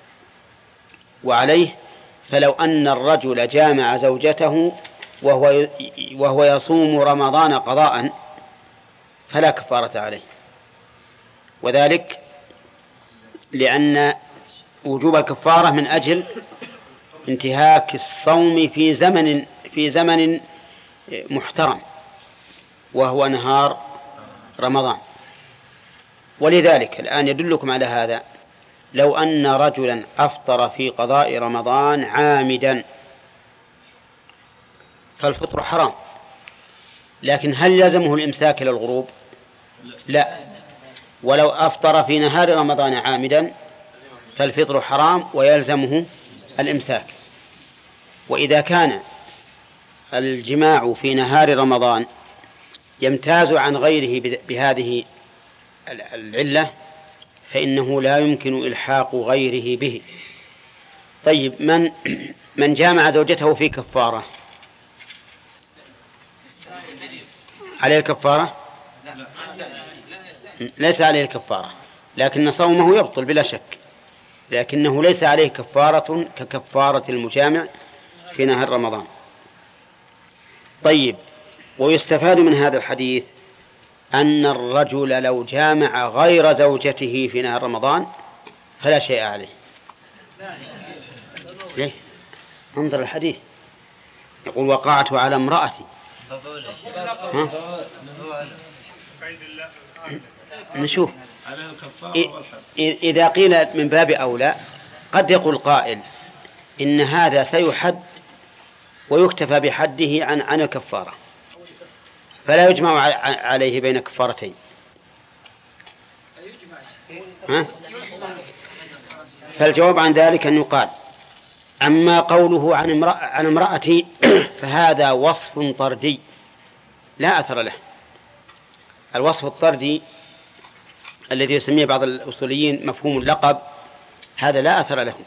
وعليه فلو أن الرجل جامع زوجته وهو يصوم رمضان قضاء فلا كفارة عليه، وذلك لأن وجوب الكفارة من أجل انتهاك الصوم في زمن محترم وهو نهار رمضان. ولذلك الآن يدلكم على هذا، لو أن رجلا أفطر في قضاء رمضان عامدا فالفطر حرام، لكن هل يلزمه الإمساك إلى الغروب؟ لا. ولو أفطر في نهار رمضان عامدا فالفطر حرام ويلزمه الإمساك. وإذا كان الجماع في نهار رمضان يمتاز عن غيره بهذه العلة فإنه لا يمكن إلحاق غيره به. طيب، من جامع زوجته في كفارة عليه الكفارة؟ ليس عليه الكفارة، لكن صومه يبطل بلا شك، لكنه ليس عليه كفارة ككفارة المجامع في نهار رمضان. طيب، ويستفاد من هذا الحديث أن الرجل لو جامع غير زوجته في نهار رمضان فلا شيء عليه. ليه؟ انظر الحديث يقول وقعت على امرأتي. نشوف إذا قيل من باب أولى قد يقول قائل إن هذا سيحد ويكتفى بحده عن الكفارة، فلا يجمع عليه بين كفارتين. فالجواب عن ذلك أن يقال أما قوله عن امرأتي فهذا وصف طردي لا أثر له. الوصف الطردي الذي يسميه بعض الأصوليين مفهوم اللقب هذا لا أثر له،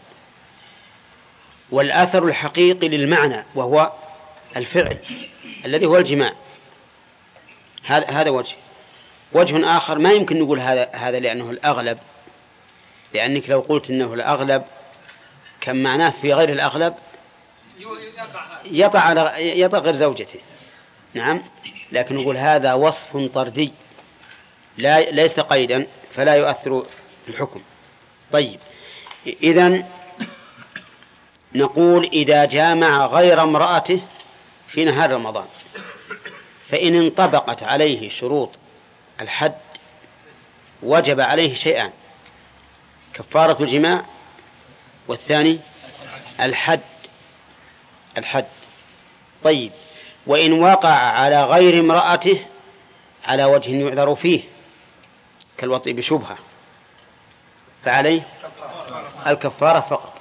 والأثر الحقيقي للمعنى وهو الفعل الذي هو الجماع. هذا وجه آخر ما يمكن نقول هذا لأنه الأغلب، لأنك لو قلت إنه الأغلب كان معناه في غير الأغلب يطع غير زوجته. نعم، لكن نقول هذا وصف طردي ليس قيدا، فلا يؤثر في الحكم. طيب، إذن نقول إذا جامع غير امرأته في نهار رمضان فإن انطبقت عليه شروط الحد وجب عليه شيئان: كفارة الجماع، والثاني الحد. طيب، وإن وقع على غير امرأته على وجه يعذر فيه كالوطئ بشبهة فعليه الكفارة فقط.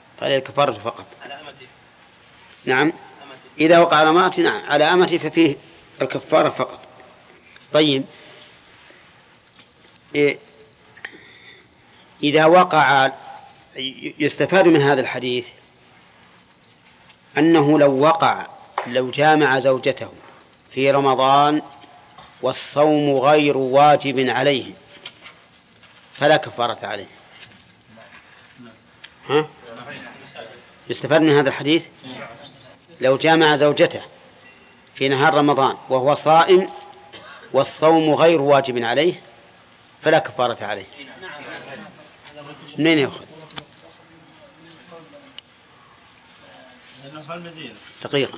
نعم، إذا وقع على امرأته، نعم، على أمته ففيه الكفارة فقط. طيب، إذا وقع، يستفاد من هذا الحديث أنه لو جامع زوجته في رمضان والصوم غير واجب عليه فلا كفارة عليه. يستفاد من هذا الحديث لو جامع زوجته في نهار رمضان وهو صائم والصوم غير واجب عليه فلا كفارة عليه. منين يأخذ؟ دقيقة،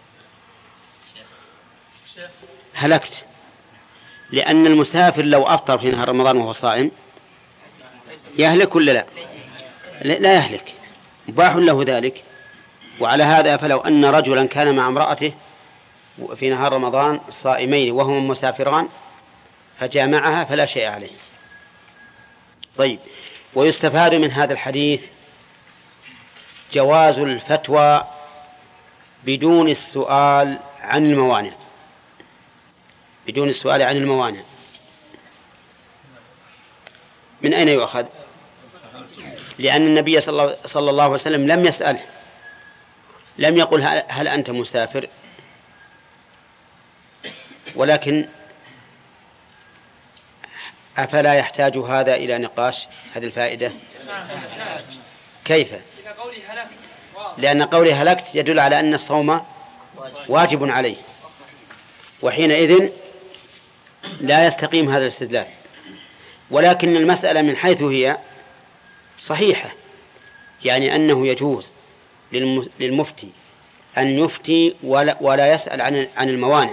هلكت، لأن المسافر لو أفطر في نهار رمضان وهو صائم يهلك ولا لا؟ لا يهلك، مباح له ذلك. وعلى هذا فلو أن رجلا كان مع امرأته في نهار رمضان صائمين وهم مسافران فجامعها فلا شيء عليه. طيب، ويستفاد من هذا الحديث جواز الفتوى بدون السؤال عن الموانع. من أين يؤخذ؟ لأن النبي صلى الله عليه وسلم لم يسأله، لم يقل هل أنت مسافر، ولكن أفلا يحتاج هذا إلى نقاش؟ هذه الفائدة كيف؟ لأن قولي هلكت يدل على أن الصوم واجب عليه، وحينئذ لا يستقيم هذا الاستدلال. ولكن المسألة من حيث هي صحيحة، يعني أنه يجوز للمفتي أن يفتي ولا يسأل عن الموانع،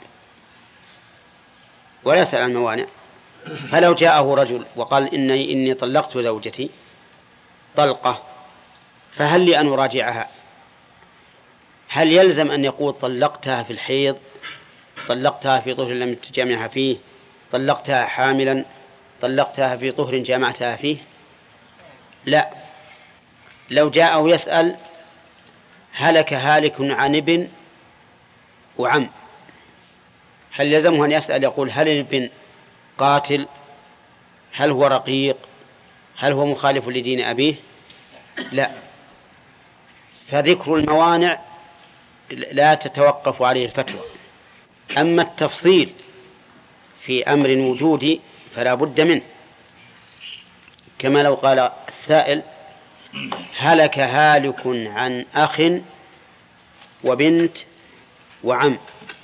فلو جاءه رجل وقال إني طلقت زوجتي طلقة، فهل لي أن أراجعها؟ هل يلزم أن يقول طلقتها في الحيض، طلقتها في طهر لم تجامعها فيه، طلقتها حاملا، طلقتها في طهر جامعتها فيه؟ لا. لو جاءه يسأل هلك هالك عن ابن وعم، هل يلزمه أن يسأل يقول هل الابن قاتل، هل هو رقيق، هل هو مخالف لدين أبيه؟ لا. فذكر الموانع لا تتوقف عليه الفتوى. أما التفصيل في أمر وجودي فلا بد منه، كما لو قال السائل هلك هالك عن أخ وبنت وعم،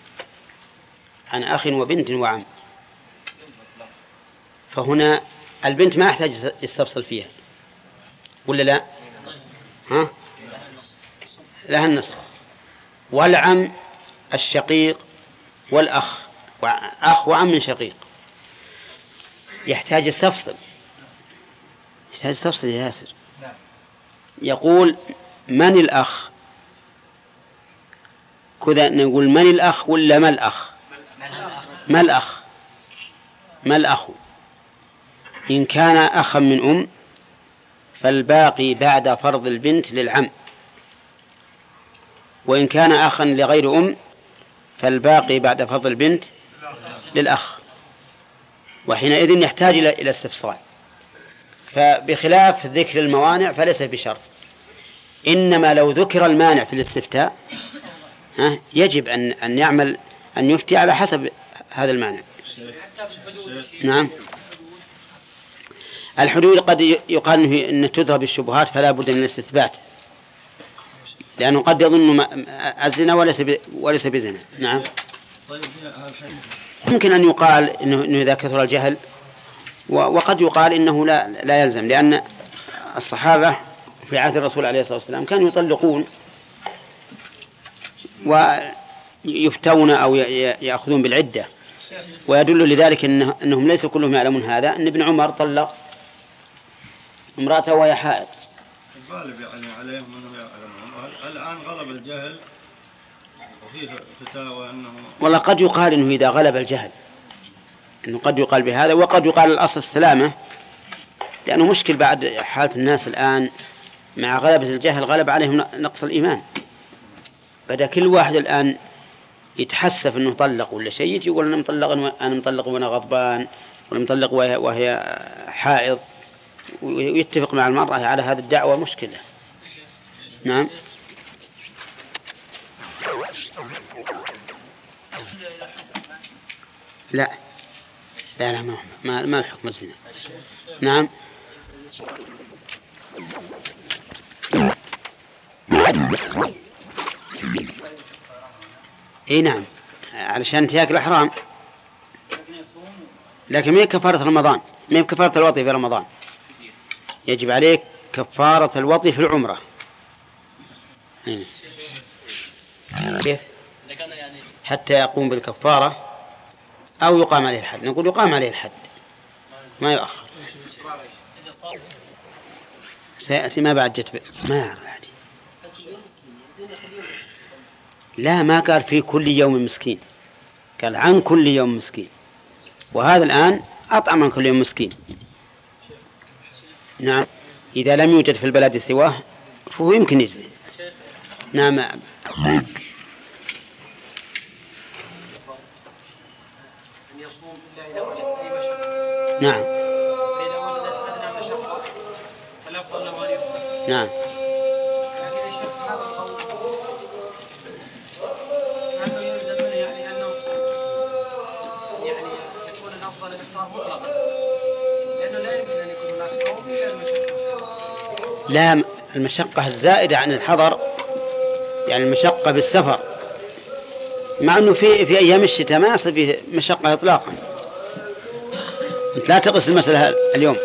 فهنا البنت ما يحتاج يستفصل فيها ولا لا؟ لها النصف، والعم الشقيق والأخ، أخ وعم شقيق يحتاج يستفصل يا ياسر. يقول من الأخ كذا، نقول من الأخ ولا ما الأخ؟ ما الأخ؟ إن كان أخا من أم فالباقي بعد فرض البنت للعم، وإن كان أخا لغير أم فالباقي بعد فرض البنت للأخ، وحينئذ يحتاج إلى استفصال. فبخلاف ذكر الموانع فليس بشرط، إنما لو ذكر المانع في الاستفتاء يجب أن يفتي على حسب هذا المانع. نعم، الحدود قد يقال إن تضرب الشبهات فلا بد من الاستثبات. لأنه قد يظن الزنا وليس بزنا. نعم. يمكن أن يقال إنه إذا كثر الجهل، وقد يقال إنه لا يلزم، لأن الصحابة في عهد الرسول عليه الصلاة والسلام كانوا يطلقون ويفتون أو يأخذون بالعدة، ويدل لذلك أنهم ليس كلهم يعلمون هذا. أن ابن عمر طلق امرأته وهي حائض. الغالب يعني عليهم أنهم يعلمون. الآن غلب الجهل وفيه فتاوى أنه والله قد يقال إنه إذا غلب الجهل، إنه قد يقال بهذا، وقد يقال الأصل السلامة، لأنه مشكل بعد حالة الناس الآن مع غلبة الجهل غلب عليهم نقص الإيمان. بدأ كل واحد الآن يتحسف إنه طلق ولا شيء، يجي يقول أنا مطلق وأنا غضبان، وأنا مطلق وهي حائض، ويتفق مع المرأة على هذه الدعوة. مشكلة. نعم. لا ما الحكم الزنا. نعم. اي نعم، علشان انتهاك الأحرام، لكن ما هي كفارة رمضان، ما هي كفارة الوطي في رمضان. يجب عليك كفارة الوطي في العمرة. كيف؟ حتى يقوم بالكفارة أو يقام عليه الحد. نقول يقام عليه الحد ما يؤخر. سيأتي ما بعد جت ما يعرف. لا، ما قال في كل يوم مسكين، قال عن كل يوم مسكين، وهذا الآن أطعم عن كل يوم مسكين. نعم. إذا لم يوجد في البلد سواه فهو يمكن يجزي. نعم. نعم. نعم. لا، المشقة الزائدة عن الحضر، يعني المشقة بالسفر، مع أنه في أيام الشتاء ما يصل به مشقة إطلاقا. أنت لا تقص المسألة اليوم.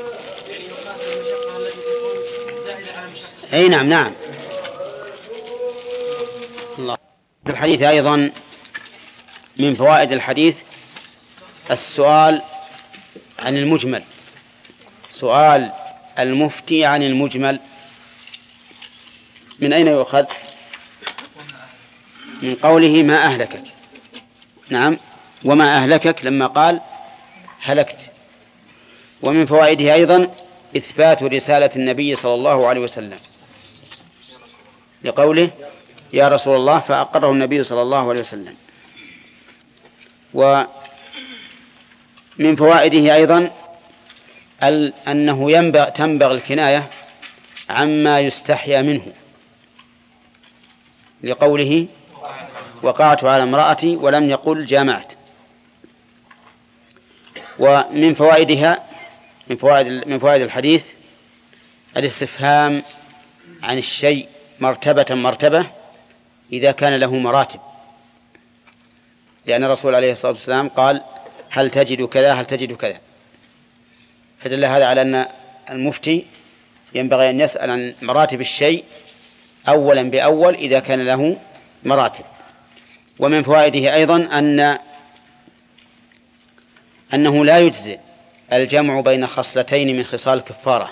أي نعم. نعم. الله. الحديث أيضا من فوائد الحديث السؤال عن المجمل، سؤال المفتي عن المجمل. من أين يؤخذ؟ من قوله ما أهلكك. نعم. وما أهلكك لما قال هلكت. ومن فوائده أيضا إثبات رسالة النبي صلى الله عليه وسلم، لقوله يا رسول الله، فأقره النبي صلى الله عليه وسلم. ومن فوائده أيضا أنه تنبغي الكناية عما يستحيا منه، لقوله وقعت على امرأتي ولم يقل جامعت. ومن فوائدها من فوائد الحديث الاستفهام عن الشيء مرتبة إذا كان له مراتب، لأن الرسول عليه الصلاة والسلام قال هل تجد كذا هل تجد كذا، فدل هذا على أن المفتي ينبغي أن يسأل عن مراتب الشيء أولا بأول إذا كان له مراتب. ومن فوائده أيضا أنه لا يجزئ الجمع بين خصلتين من خصال الكفارة،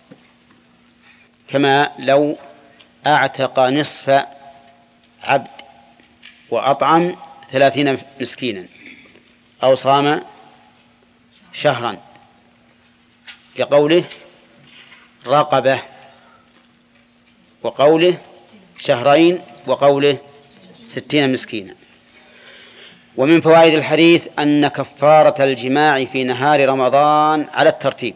كما لو أعتق نصف عبد وأطعم 30 مسكينا أو صام شهرا، لقوله رقبة، وقوله شهرين، وقوله 60 مسكينا. ومن فوائد الحديث أن كفارة الجماع في نهار رمضان على الترتيب،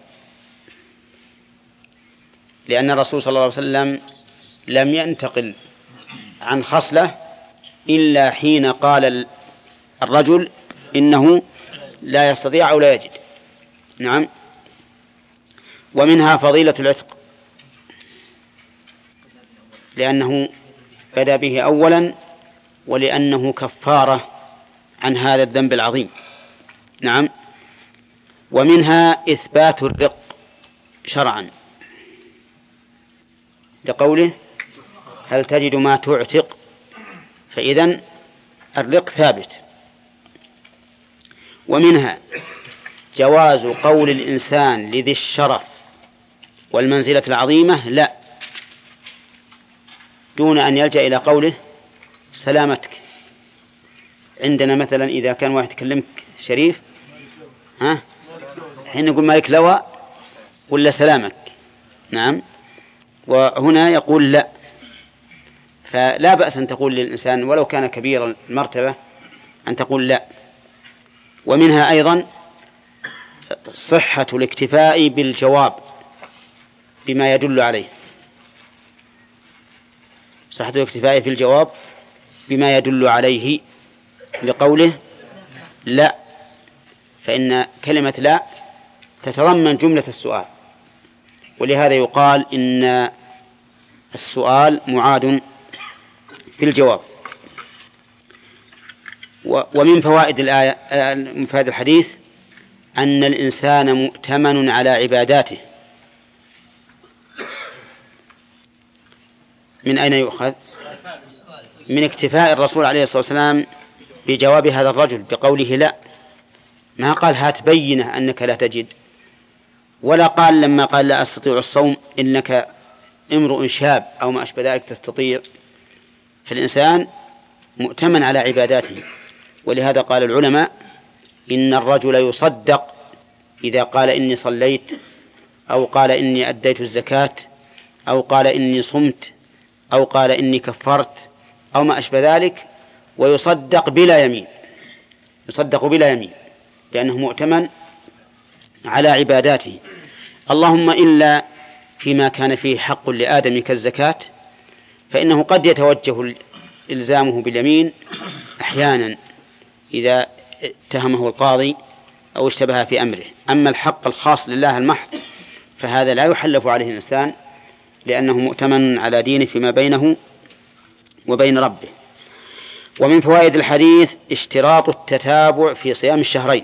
لأن الرسول صلى الله عليه وسلم لم ينتقل عن خصلة إلا حين قال الرجل إنه لا يستطيع أو لا يجد. نعم. ومنها فضيلة العتق، لأنه بدأ به أولا ولأنه كفارة عن هذا الذنب العظيم. نعم. ومنها إثبات الرق شرعا لقوله هل تجد ما تعتق، فإذن الرق ثابت. ومنها جواز قول الإنسان لذي الشرف والمنزلة العظيمة لا، دون أن يلجأ إلى قوله سلامتك. عندنا مثلا إذا كان واحد يكلمك شريف حين نقول مالك لوى ولا سلامك. نعم. وهنا يقول لا، فلا بأس أن تقول للإنسان ولو كان كبير المرتبة أن تقول لا. ومنها أيضا صحة الاكتفاء بالجواب بما يدل عليه، صحة الاكتفاء في الجواب بما يدل عليه لقوله لا، فإن كلمة لا تتضمن جملة السؤال، ولهذا يقال إن السؤال معاد في الجواب. ومن فوائد الآية من فوائد الحديث أن الإنسان مؤتمن على عباداته. من أين يؤخذ؟ من اكتفاء الرسول عليه الصلاة والسلام بجواب هذا الرجل بقوله لا، ما قال هات بينة أنك لا تجد، ولا قال لما قال لا أستطيع الصوم إنك امرؤ شاب أو ما أشبه ذلك تستطيع. فالإنسان مؤتمن على عباداته، ولهذا قال العلماء إن الرجل يصدق إذا قال إني صليت، أو قال إني أديت الزكاة، أو قال إني صمت، أو قال إني كفرت، أو ما أشبه ذلك، ويصدق بلا يمين، يصدق بلا يمين لأنه مؤتمن على عباداته. اللهم إلا فيما كان فيه حق لآدم كالزكاة، فإنه قد يتوجه إلزامه باليمين أحيانا إذا اتهمه القاضي أو اشتبه في أمره. أما الحق الخاص لله المحض فهذا لا يحلف عليه الإنسان، لأنه مؤتمن على دينه فيما بينه وبين ربه. ومن فوائد الحديث اشتراط التتابع في صيام الشهرين.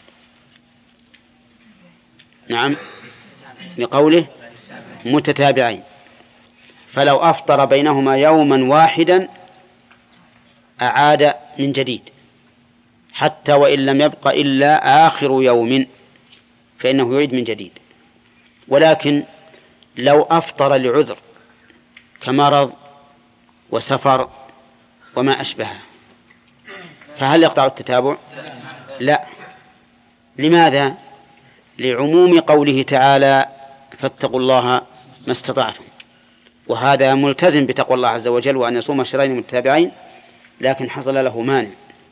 نعم، لقوله متتابعين، فلو أفطر بينهما يوما واحدا أعاد من جديد حتى وإن لم يبق إلا آخر يوم فإنه يعيد من جديد. ولكن لو أفطر لعذر كمرض وسفر وما أشبهه فهل يقطع التتابع؟ لا. لماذا؟ لعموم قوله تعالى فاتقوا الله ما استطعتم، وهذا ملتزم بتقوى الله عز وجل وأن يصوم الشهرين متتابعين، لكن حصل له مانع.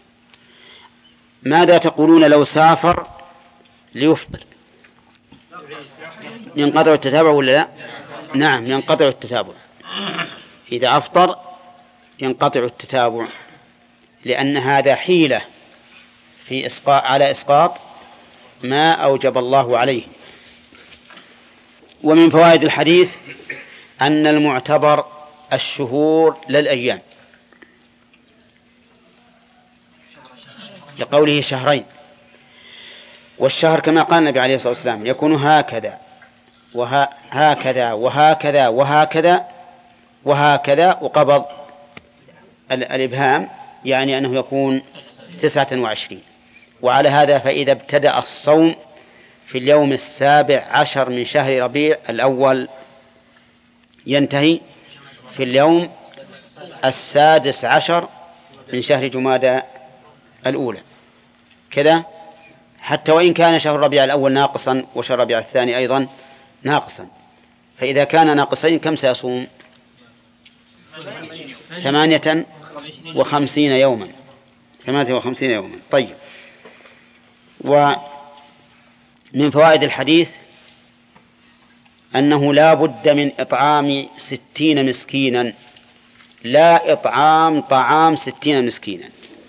ماذا تقولون لو سافر ليفطر؟ ينقطع التتابع ولا لا؟ نعم، ينقطع التتابع. إذا أفطر ينقطع التتابع، لأن هذا حيلة في على إسقاط ما أوجب الله عليه. ومن فوائد الحديث أن المعتبر الشهور لا الأيام، لقوله شهرين، والشهر كما قال النبي عليه الصلاة والسلام يكون هكذا وهكذا وهكذا وهكذا وهكذا، وقبض الإبهام يعني أنه يكون 29. وعلى هذا فإذا ابتدأ الصوم في اليوم 17 من شهر ربيع الأول ينتهي في اليوم 16 من شهر جمادى الأولى كذا، حتى وإن كان شهر ربيع الأول ناقصا وشهر ربيع الثاني أيضا ناقصا. فإذا كان ناقصين كم سيصوم؟ 58 يوما. 58 يوما. طيب. ومن فوائد الحديث أنه لا بد من إطعام 60 مسكينا، لا إطعام طعام 60 مسكينا،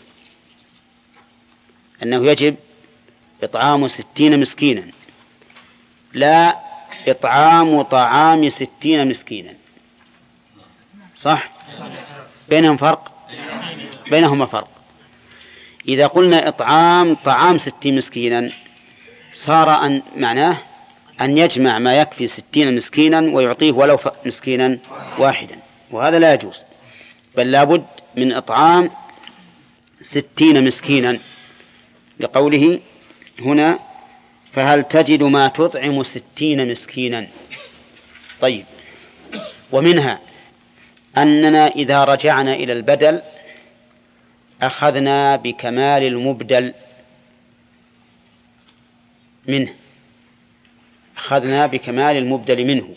أنه يجب إطعام 60 مسكينا، لا إطعام طعام 60 مسكينا. صح؟ بينهما فرق. إذا قلنا إطعام طعام 60 مسكينا صار معناه أن يجمع ما يكفي 60 مسكينا ويعطيه ولو مسكينا واحدا، وهذا لا يجوز، بل لابد من إطعام 60 مسكينا، لقوله هنا فهل تجد ما تطعم 60 مسكينا. طيب، ومنها أننا إذا رجعنا إلى البدل أخذنا بكمال المبدل منه، أخذنا بكمال المبدل منه.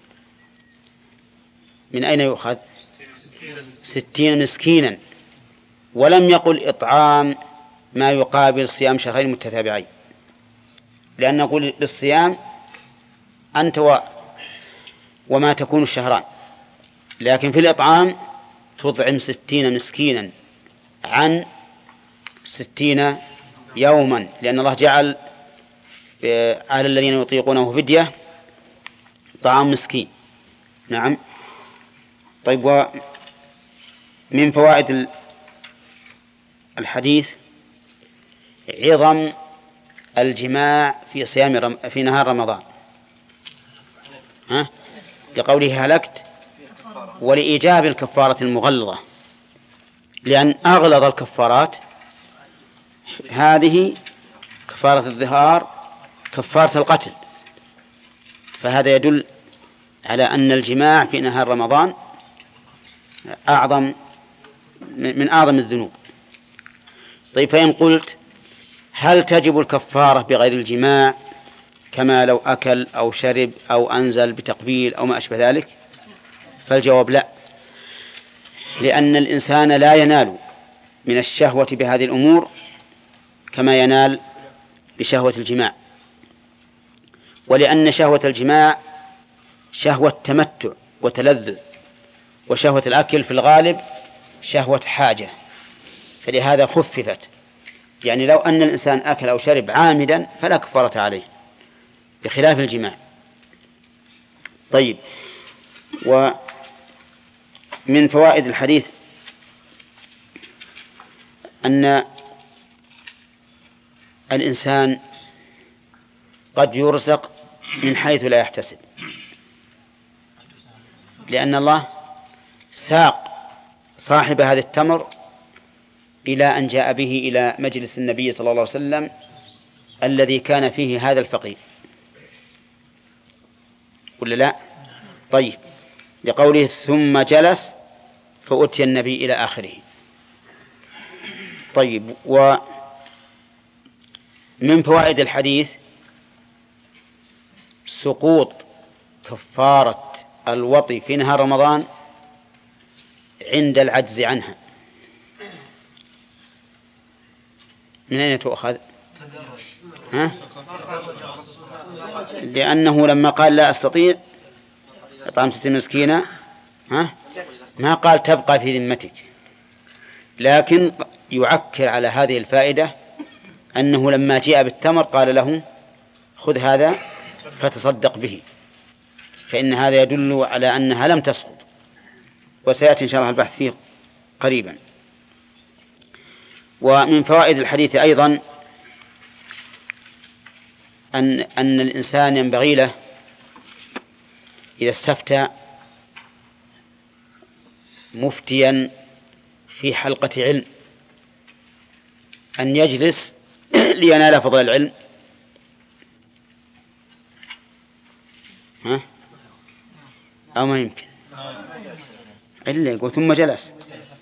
من أين يؤخذ؟ 60 مسكينا، ولم يقل إطعام ما يقابل صيام شهرين متتابعين، لأن نقول للصيام أنت وما تكون الشهران، لكن في الإطعام تطعم 60 مسكينا عن 60 يوما، لأن الله جعل على الذين يطيقونه فدية طعام مسكين. نعم. طيب، ومن فوائد الحديث عظم الجماع في صيام في نهار رمضان، لقوله هلكت، ولإيجاب الكفارة المغلظة، لأن أغلظ الكفارات هذه كفارة الظهار، كفارة القتل، فهذا يدل على أن الجماع في نهار رمضان من أعظم الذنوب. طيب، فإن قلت هل تجب الكفارة بغير الجماع كما لو أكل أو شرب أو أنزل بتقبيل أو ما أشبه ذلك؟ فالجواب لا، لأن الإنسان لا ينال من الشهوة بهذه الأمور كما ينال بشهوة الجماع، ولأن شهوة الجماع شهوة تمتع وتلذذ، وشهوة الأكل في الغالب شهوة حاجة، فلهذا خففت. يعني لو أن الإنسان أكل أو شرب عامدا فلا كفارة عليه، بخلاف الجماع. طيب، ومن فوائد الحديث أن الإنسان قد يرزق من حيث لا يحتسب، لأن الله ساق صاحب هذا التمر إلى أن جاء به إلى مجلس النبي صلى الله عليه وسلم الذي كان فيه هذا الفقير، ولا لا؟ طيب، لقوله ثم جلس فأتي النبي إلى آخره. طيب، ومن فوائد الحديث سقوط كفارة الوطي في نهار رمضان عند العجز عنها. من أين تؤخذ؟ لأنه لما قال لا أستطيع إطعام 60 مسكينة ما قال تبقى في ذمتك، لكن يعكر على هذه الفائدة أنه لما جاء بالتمر قال له خذ هذا فتصدق به، فإن هذا يدل على أنها لم تسقط، وسيأتي إن شاء الله البحث فيه قريبا. ومن فوائد الحديث أيضا أن الإنسان ينبغي له إذا استفتى مفتيا في حلقة علم أن يجلس لينال فضل العلم، أو ما يمكن إلا يقول ثم جلس،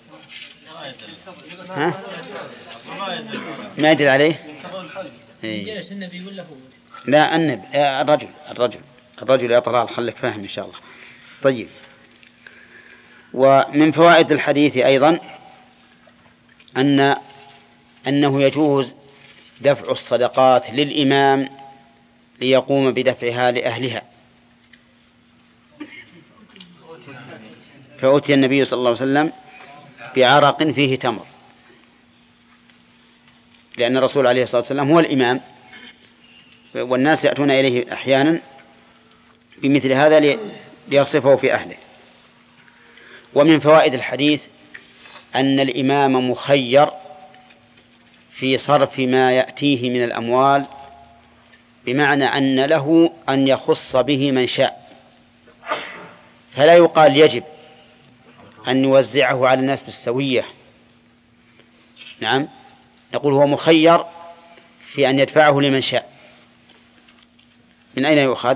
ما يدل عليه؟ جلس النبي ولا هو؟ لا، النبي، الرجل يا طلال، خليك فاهم إن شاء الله. طيب، ومن فوائد الحديث أيضا أنه يجوز دفع الصدقات للإمام ليقوم بدفعها لأهلها. فأتي النبي صلى الله عليه وسلم بعرق فيه تمر، لأن الرسول عليه الصلاة والسلام هو الإمام، والناس يأتون إليه أحيانا بمثل هذا ليصرفه في أهله. ومن فوائد الحديث أن الإمام مخير في صرف ما يأتيه من الأموال، بمعنى أن له أن يخص به من شاء، فلا يقال يجب أن يوزعه على الناس بالسوية. نعم، نقول هو مخير في أن يدفعه لمن شاء. من أين يؤخذ؟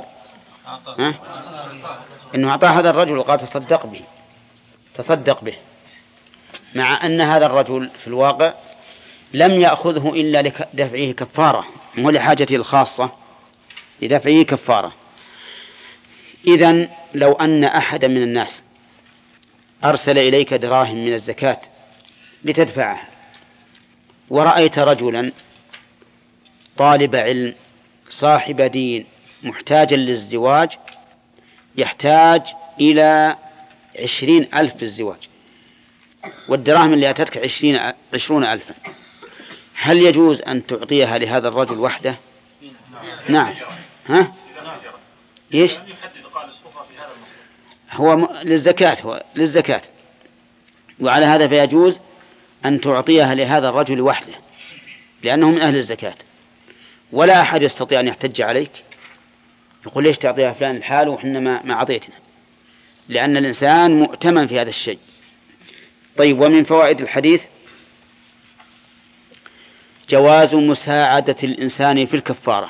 إنه أعطاه هذا الرجل وقال تصدق به، مع أن هذا الرجل في الواقع لم يأخذه إلا لدفعه كفارة، مو لحاجته الخاصة، لدفعه كفارة. إذن لو أن أحدا من الناس أرسل إليك دراهم من الزكاة لتدفعها، ورأيت رجلا طالب علم صاحب دين محتاجا للزواج، يحتاج إلى 20,000 الزواج، والدراهم اللي أتتك 20,000، هل يجوز أن تعطيها لهذا الرجل وحده؟ نعم. ها؟ إيش؟ هو للزكاة، وعلى هذا فيجوز أن تعطيها لهذا الرجل وحده لأنه من أهل الزكاة، ولا أحد يستطيع أن يحتج عليك يقول ليش تعطيها فلان الحال وحنا ما عطيتنا، لأن الإنسان مؤتمن في هذا الشيء. طيب، ومن فوائد الحديث جواز مساعدة الإنسان في الكفارة.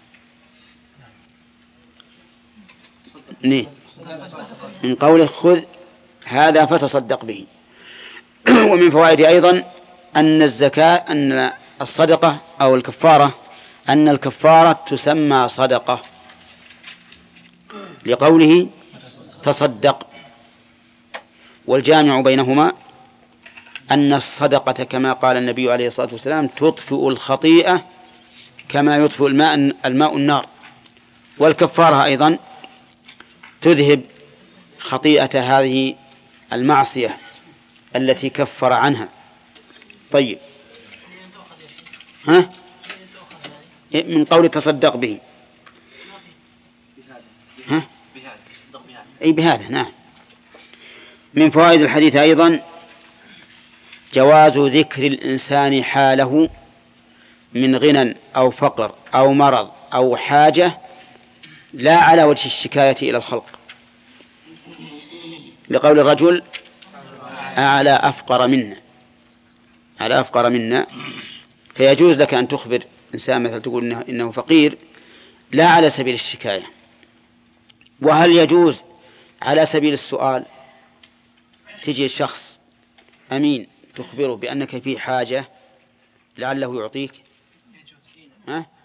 من قوله خذ هذا فتصدق به. ومن فوائد أيضا أن الصدقة أو الكفارة، أن الكفارة تسمى صدقة لقوله تصدق، والجامع بينهما أن الصدقة كما قال النبي عليه الصلاة والسلام تطفئ الخطيئة كما يطفئ الماء النار، والكفارة أيضا تذهب خطيئة هذه المعصية التي كفر عنها. طيب، ها؟ من قول تصدق به، ها؟ أي بهذا. نعم. من فوائد الحديث أيضا جواز ذكر الإنسان حاله من غنى أو فقر أو مرض أو حاجة، لا على وجه الشكاية إلى الخلق، لقول الرجل أعلى أفقر منا، فيجوز لك أن تخبر إنسان مثل تقول إنه فقير لا على سبيل الشكاية. وهل يجوز على سبيل السؤال؟ تجي الشخص أمين تخبره بأنك في حاجة لعله يعطيك، ها؟